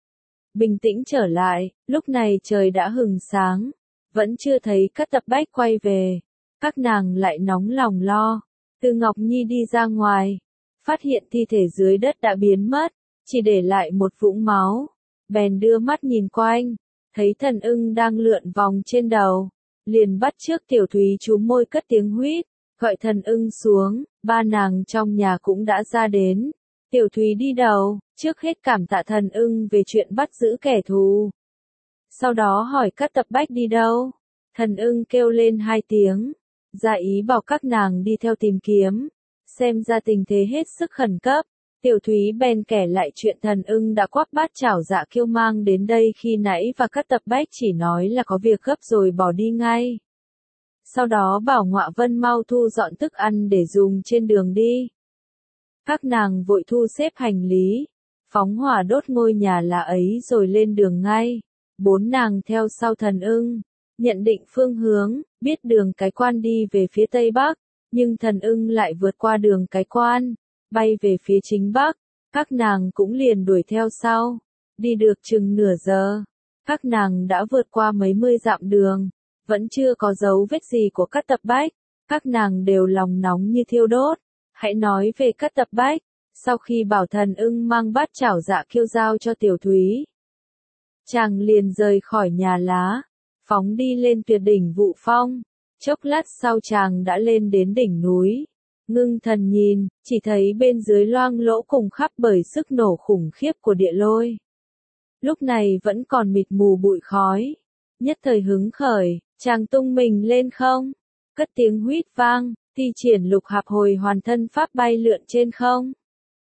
Bình tĩnh trở lại, lúc này trời đã hừng sáng, vẫn chưa thấy Cát Tập Bách quay về, các nàng lại nóng lòng lo. Từ Ngọc Nhi đi ra ngoài, phát hiện thi thể dưới đất đã biến mất, chỉ để lại một vũng máu, bèn đưa mắt nhìn quanh, thấy Thần Ưng đang lượn vòng trên đầu, liền bắt chước Tiểu Thúy chúm môi cất tiếng huýt, gọi Thần Ưng xuống, ba nàng trong nhà cũng đã ra đến. Tiểu Thúy đi đầu, trước hết cảm tạ Thần Ưng về chuyện bắt giữ kẻ thù. Sau đó hỏi Cát Tập Bách đi đâu, Thần Ưng kêu lên hai tiếng, ra ý bảo các nàng đi theo tìm kiếm, xem ra tình thế hết sức khẩn cấp. Tiểu Thúy bèn kể lại chuyện Thần Ưng đã quắp Bát Chảo Dạ Kiêu mang đến đây khi nãy và Cát Tập Bách chỉ nói là có việc gấp rồi bỏ đi ngay. Sau đó bảo Ngọa Vân mau thu dọn thức ăn để dùng trên đường đi. Các nàng vội thu xếp hành lý, phóng hỏa đốt ngôi nhà là ấy rồi lên đường ngay. Bốn nàng theo sau Thần Ưng, nhận định phương hướng, biết đường Cái Quan đi về phía tây bắc, nhưng Thần Ưng lại vượt qua đường Cái Quan, bay về phía chính bắc, các nàng cũng liền đuổi theo sau. Đi được chừng nửa giờ, các nàng đã vượt qua mấy mươi dặm đường, vẫn chưa có dấu vết gì của Cát Tập Bách, các nàng đều lòng nóng như thiêu đốt. Hãy nói về Cát Tập Bách. Sau khi bảo Thần Ưng mang Bát Chảo Dạ Kiêu giao cho Tiểu Thúy, chàng liền rời khỏi nhà lá, phóng đi lên tuyệt đỉnh Vụ Phong. Chốc lát sau chàng đã lên đến đỉnh núi. Ngưng thần nhìn, chỉ thấy bên dưới loang lỗ cùng khắp bởi sức nổ khủng khiếp của địa lôi. Lúc này vẫn còn mịt mù bụi khói. Nhất thời hứng khởi, chàng tung mình lên không, cất tiếng huýt vang, thi triển lục hạp hồi hoàn thân pháp bay lượn trên không.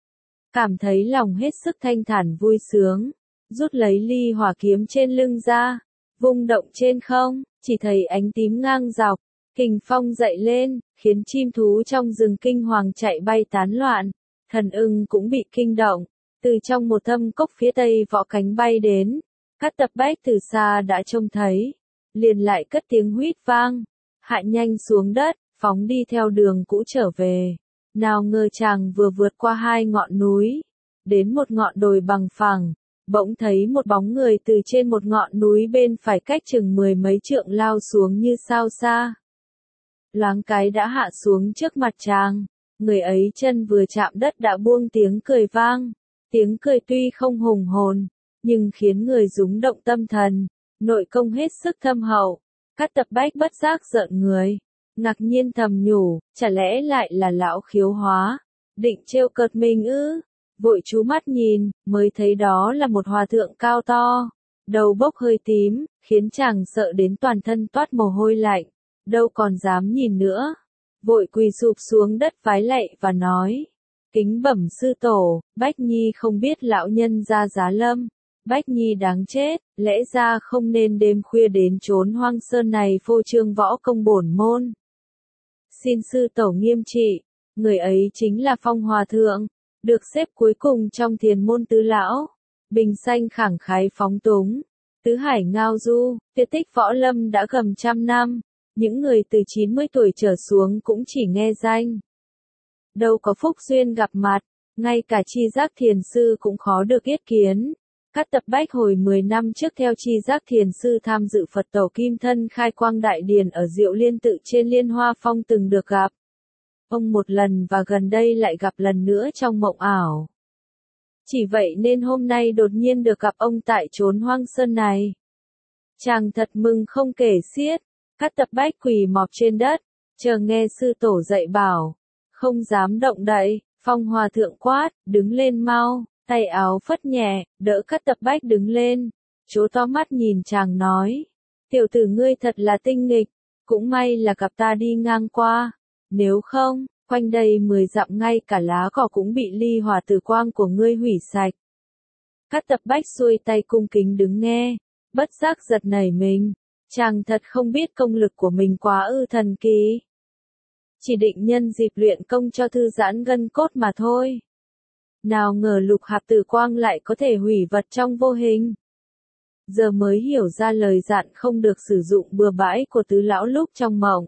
Cảm thấy lòng hết sức thanh thản vui sướng, rút lấy ly hỏa kiếm trên lưng ra, vung động trên không, chỉ thấy ánh tím ngang dọc, kình phong dậy lên, khiến chim thú trong rừng kinh hoàng chạy bay tán loạn. Thần Ưng cũng bị kinh động, từ trong một thâm cốc phía tây võ cánh bay đến. Cát Tập Bách từ xa đã trông thấy, liền lại cất tiếng huýt vang, hạ nhanh xuống đất, phóng đi theo đường cũ trở về. Nào ngờ chàng vừa vượt qua hai ngọn núi, đến một ngọn đồi bằng phẳng, bỗng thấy một bóng người từ trên một ngọn núi bên phải cách chừng mười mấy trượng lao xuống như sao xa. Loáng cái đã hạ xuống trước mặt chàng, người ấy chân vừa chạm đất đã buông tiếng cười vang, tiếng cười tuy không hùng hồn, nhưng khiến người rúng động tâm thần, nội công hết sức thâm hậu. Cát Tập Bách bất giác rợn người, ngạc nhiên thầm nhủ, chả lẽ lại là lão Khiếu Hóa, định trêu cợt mình ư? Vội chú mắt nhìn, mới thấy đó là một hòa thượng cao to, đầu bốc hơi tím, khiến chàng sợ đến toàn thân toát mồ hôi lạnh, đâu còn dám nhìn nữa. Vội quỳ sụp xuống đất vái lạy và nói, kính bẩm sư tổ, Bách Nhi không biết lão nhân ra Giá Lâm. Bách Nhi đáng chết, lẽ ra không nên đêm khuya đến chốn hoang sơn này phô trương võ công bổn môn. Xin sư tổ nghiêm trị, người ấy chính là Phong Hòa Thượng, được xếp cuối cùng trong thiền môn tứ lão, bình sanh khẳng khái phóng túng, tứ hải ngao du, tuyệt tích võ lâm đã gần trăm năm, những người từ chín mươi tuổi trở xuống cũng chỉ nghe danh. Đâu có phúc duyên gặp mặt, ngay cả Tri Giác Thiền Sư cũng khó được yết kiến. Cát Tập Bách hồi mười năm trước theo Tri Giác Thiền Sư tham dự Phật tổ Kim Thân khai quang đại điển ở Diệu Liên Tự trên Liên Hoa Phong từng được gặp ông một lần và gần đây lại gặp lần nữa trong mộng ảo. Chỉ vậy nên hôm nay đột nhiên được gặp ông tại chốn hoang sơn này. Chàng thật mừng không kể xiết, Cát Tập Bách quỳ mọp trên đất, chờ nghe sư tổ dạy bảo, không dám động đậy. Phong Hòa Thượng quát, đứng lên mau. Tay áo phất nhẹ, đỡ Cát Tập Bách đứng lên, chố to mắt nhìn chàng nói, tiểu tử ngươi thật là tinh nghịch, cũng may là gặp ta đi ngang qua, nếu không, Quanh đây mười dặm ngay cả lá cỏ cũng bị ly hỏa tử quang của ngươi hủy sạch. Cát Tập Bách xuôi tay cung kính đứng nghe, bất giác giật nảy mình, chàng thật không biết công lực của mình quá ư thần kỳ. Chỉ định nhân dịp luyện công cho thư giãn gân cốt mà thôi. Nào ngờ lục hạp tử quang lại có thể hủy vật trong vô hình. Giờ mới hiểu ra lời dặn không được sử dụng bừa bãi của tứ lão lúc trong mộng.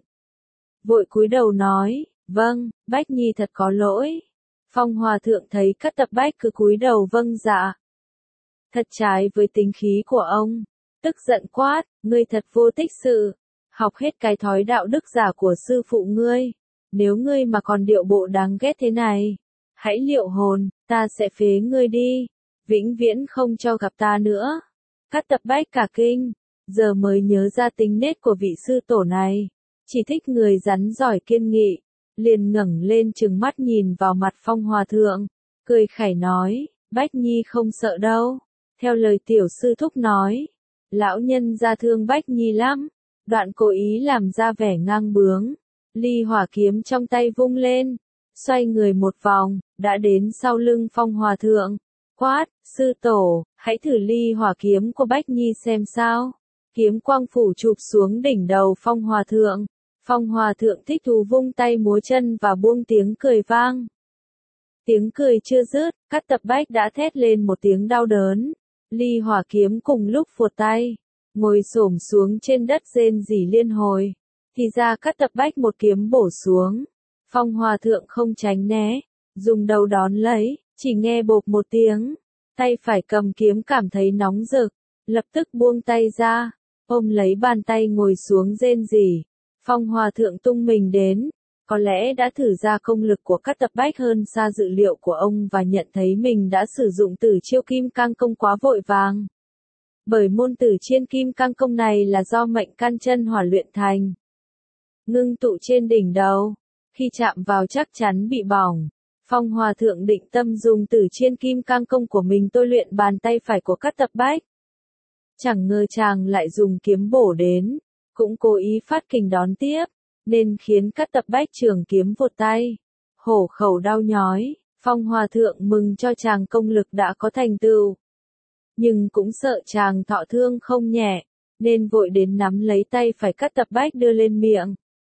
Vội cúi đầu nói, vâng, Bách Nhi thật có lỗi. Phong Hòa Thượng thấy Cát Tập Bách cứ cúi đầu vâng dạ. Thật trái với tính khí của ông, tức giận quát, ngươi thật vô tích sự, học hết cái thói đạo đức giả của sư phụ ngươi, nếu ngươi mà còn điệu bộ đáng ghét thế này, hãy liệu hồn, ta sẽ phế ngươi đi, vĩnh viễn không cho gặp ta nữa. Cát Tập Bách cả kinh, giờ mới nhớ ra tính nết của vị sư tổ này, chỉ thích người rắn giỏi kiên nghị, liền ngẩng lên trừng mắt nhìn vào mặt Phong Hòa Thượng, cười khẩy nói, Bách Nhi không sợ đâu, theo lời tiểu sư thúc nói, lão nhân ra thương Bách Nhi lắm, đoạn cố ý làm ra vẻ ngang bướng, ly hỏa kiếm trong tay vung lên, xoay người một vòng, đã đến sau lưng Phong Hòa Thượng, quát, sư tổ, hãy thử ly hỏa kiếm của Bách Nhi xem sao. Kiếm quang phủ chụp xuống đỉnh đầu Phong Hòa Thượng, Phong Hòa Thượng thích thú vung tay múa chân và buông tiếng cười vang. Tiếng cười chưa dứt, Cát Tập Bách đã thét lên một tiếng đau đớn, ly hỏa kiếm cùng lúc phụt tay, ngồi xổm xuống trên đất rên rỉ liên hồi, thì ra Cát Tập Bách một kiếm bổ xuống, Phong Hòa Thượng không tránh né, dùng đầu đón lấy, chỉ nghe bộp một tiếng, tay phải cầm kiếm cảm thấy nóng rực, lập tức buông tay ra, ôm lấy bàn tay ngồi xuống rên rỉ. Phong Hòa Thượng tung mình đến, có lẽ đã thử ra công lực của Cát Tập Bách hơn xa dự liệu của ông và nhận thấy mình đã sử dụng tử chiêu kim cang công quá vội vàng. Bởi môn tử chiên kim cang công này là do mệnh can chân hỏa luyện thành. Ngưng tụ trên đỉnh đầu, khi chạm vào chắc chắn bị bỏng. Phong Hòa Thượng định tâm dùng tử chiên kim cang công của mình tôi luyện bàn tay phải của Cát Tập Bách. Chẳng ngờ chàng lại dùng kiếm bổ đến, cũng cố ý phát kình đón tiếp, nên khiến Cát Tập Bách trường kiếm vụt tay, hổ khẩu đau nhói. Phong Hòa Thượng mừng cho chàng công lực đã có thành tựu, nhưng cũng sợ chàng thọ thương không nhẹ, nên vội đến nắm lấy tay phải Cát Tập Bách đưa lên miệng,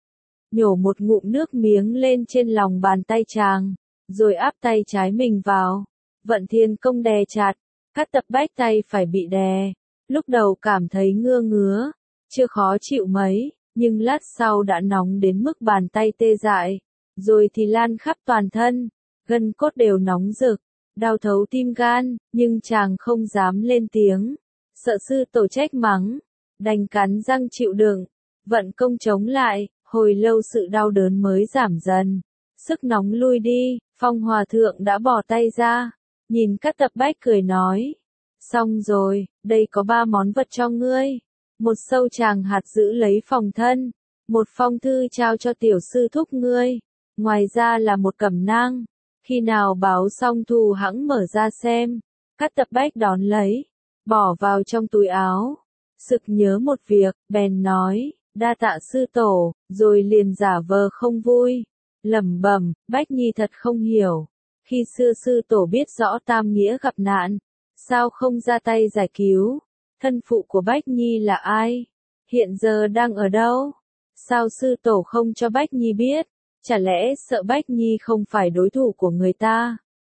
nhổ một ngụm nước miếng lên trên lòng bàn tay chàng, rồi áp tay trái mình vào, vận thiên công đè chặt. Cát Tập Bách tay phải bị đè, lúc đầu cảm thấy ngưa ngứa, chưa khó chịu mấy, nhưng lát sau đã nóng đến mức bàn tay tê dại, rồi thì lan khắp toàn thân, gân cốt đều nóng rực, đau thấu tim gan, nhưng chàng không dám lên tiếng, sợ sư tổ trách mắng, đành cắn răng chịu đựng, vận công chống lại, hồi lâu sự đau đớn mới giảm dần, sức nóng lui đi. Phong Hòa Thượng đã bỏ tay ra, nhìn Cát Tập Bách cười nói, xong rồi, đây có ba món vật cho ngươi. Một sâu tràng hạt giữ lấy phòng thân, một phong thư trao cho tiểu sư thúc ngươi, ngoài ra là một cẩm nang, khi nào báo xong thù hẵng mở ra xem. Cát Tập Bách đón lấy, bỏ vào trong túi áo, sực nhớ một việc, bèn nói, đa tạ sư tổ, rồi liền giả vờ không vui, lẩm bẩm, Bách Nhi thật không hiểu, khi xưa sư tổ biết rõ tam nghĩa gặp nạn, sao không ra tay giải cứu? Thân phụ của Bách Nhi là ai? Hiện giờ đang ở đâu? Sao sư tổ không cho Bách Nhi biết? Chả lẽ sợ Bách Nhi không phải đối thủ của người ta?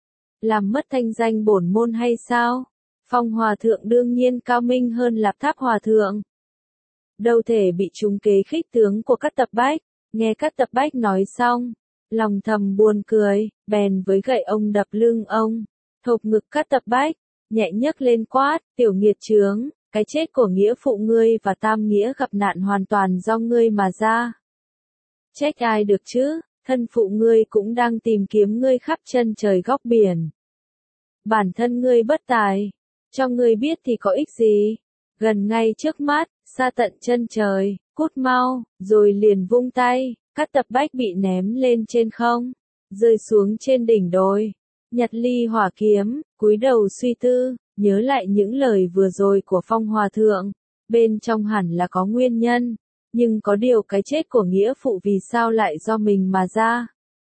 Làm mất thanh danh bổn môn hay sao? Phong Hòa Thượng đương nhiên cao minh hơn Lạp Tháp Hòa Thượng. Đâu thể bị trúng kế khích tướng của Cát Tập Bách. Nghe Cát Tập Bách nói xong, lòng thầm buồn cười, bèn với gậy ông đập lưng ông, thộp ngực Cát Tập Bách, nhẹ nhấc lên quát, tiểu nghiệt chướng, cái chết của nghĩa phụ ngươi và tam nghĩa gặp nạn hoàn toàn do ngươi mà ra. Trách ai được chứ, thân phụ ngươi cũng đang tìm kiếm ngươi khắp chân trời góc biển. Bản thân ngươi bất tài, cho ngươi biết thì có ích gì, gần ngay trước mắt, xa tận chân trời, cút mau, rồi liền vung tay, Cát Tập Bách bị ném lên trên không, rơi xuống trên đỉnh đồi, nhặt ly hỏa kiếm, cúi đầu suy tư, nhớ lại những lời vừa rồi của Phong Hòa Thượng, bên trong hẳn là có nguyên nhân, nhưng có điều cái chết của nghĩa phụ vì sao lại do mình mà ra.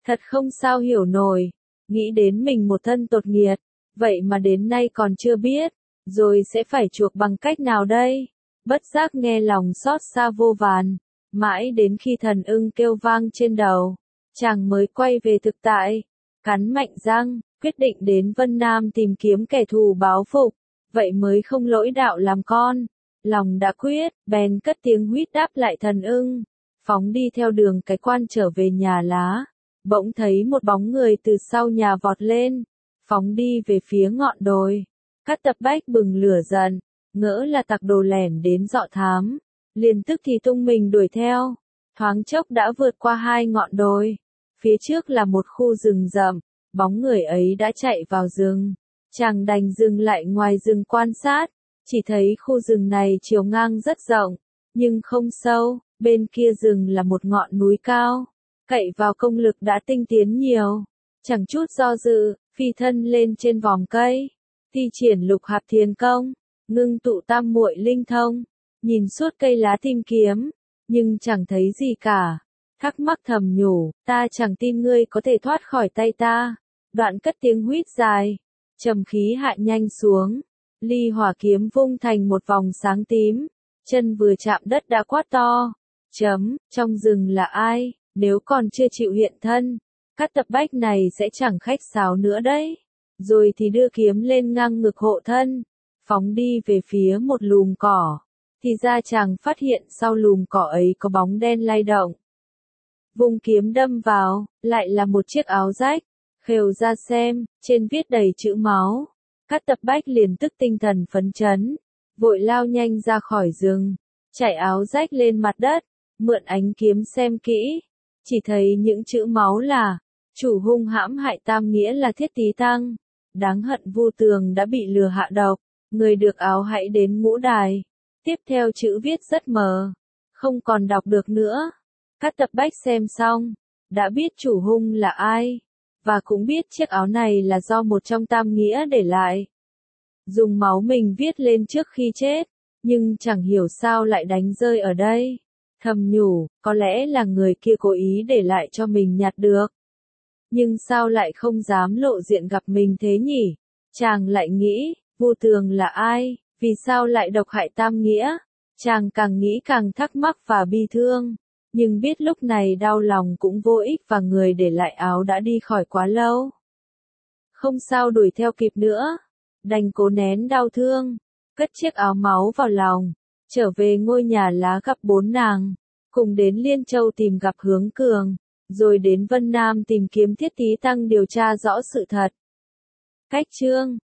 Thật không sao hiểu nổi, nghĩ đến mình một thân tột nghiệt, vậy mà đến nay còn chưa biết, rồi sẽ phải chuộc bằng cách nào đây? Bất giác nghe lòng xót xa vô vàn, mãi đến khi thần ưng kêu vang trên đầu, chàng mới quay về thực tại, cắn mạnh răng, quyết định đến Vân Nam tìm kiếm kẻ thù báo phục, vậy mới không lỗi đạo làm con. Lòng đã quyết, bèn cất tiếng huýt đáp lại thần ưng, phóng đi theo đường cái quan trở về nhà lá. Bỗng thấy một bóng người từ sau nhà vọt lên, phóng đi về phía ngọn đồi. Cát Tập Bách bừng lửa giận, ngỡ là tặc đồ lẻn đến dọ thám, liền tức thì tung mình đuổi theo, thoáng chốc đã vượt qua hai ngọn đồi. Phía trước là một khu rừng rậm, bóng người ấy đã chạy vào rừng, chàng đành dừng lại ngoài rừng quan sát, chỉ thấy khu rừng này chiều ngang rất rộng, nhưng không sâu, bên kia rừng là một ngọn núi cao. Cậy vào công lực đã tinh tiến nhiều, chẳng chút do dự, phi thân lên trên vòm cây, thi triển lục hạp thiền công, ngưng tụ tam muội linh thông, nhìn suốt cây lá tìm kiếm, nhưng chẳng thấy gì cả. Thắc mắc thầm nhủ, ta chẳng tin ngươi có thể thoát khỏi tay ta. Đoạn cất tiếng huýt dài, trầm khí hạ nhanh xuống, ly hỏa kiếm vung thành một vòng sáng tím, chân vừa chạm đất đã quát to, chấm, trong rừng là ai? Nếu còn chưa chịu hiện thân, Cát Tập Bách này sẽ chẳng khách sáo nữa đấy. Rồi thì đưa kiếm lên ngang ngực hộ thân, phóng đi về phía một lùm cỏ. Thì ra chàng phát hiện sau lùm cỏ ấy có bóng đen lay động. Vùng kiếm đâm vào, lại là một chiếc áo rách. Khều ra xem, trên viết đầy chữ máu. Cát Tập Bách liền tức tinh thần phấn chấn, vội lao nhanh ra khỏi rừng, trải áo rách lên mặt đất, mượn ánh kiếm xem kỹ. Chỉ thấy những chữ máu là, chủ hung hãm hại Tam Nghĩa là Thiết Tý Tăng. Đáng hận Vu Tường đã bị lừa hạ độc, người được áo hãy đến ngũ đài. Tiếp theo chữ viết rất mờ, không còn đọc được nữa. Cát Tập Bách xem xong, đã biết chủ hung là ai, và cũng biết chiếc áo này là do một trong Tam Nghĩa để lại. Dùng máu mình viết lên trước khi chết, nhưng chẳng hiểu sao lại đánh rơi ở đây. Thầm nhủ, có lẽ là người kia cố ý để lại cho mình nhặt được. Nhưng sao lại không dám lộ diện gặp mình thế nhỉ? Chàng lại nghĩ, Vu Tường là ai? Vì sao lại độc hại Tam Nghĩa? Chàng càng nghĩ càng thắc mắc và bi thương. Nhưng biết lúc này đau lòng cũng vô ích và người để lại áo đã đi khỏi quá lâu. Không sao đuổi theo kịp nữa. Đành cố nén đau thương, cất chiếc áo máu vào lòng. Trở về ngôi nhà lá gặp bốn nàng, cùng đến Liên Châu tìm gặp Hướng Cường, rồi đến Vân Nam tìm kiếm Thiết Tý Tăng điều tra rõ sự thật. Cách chương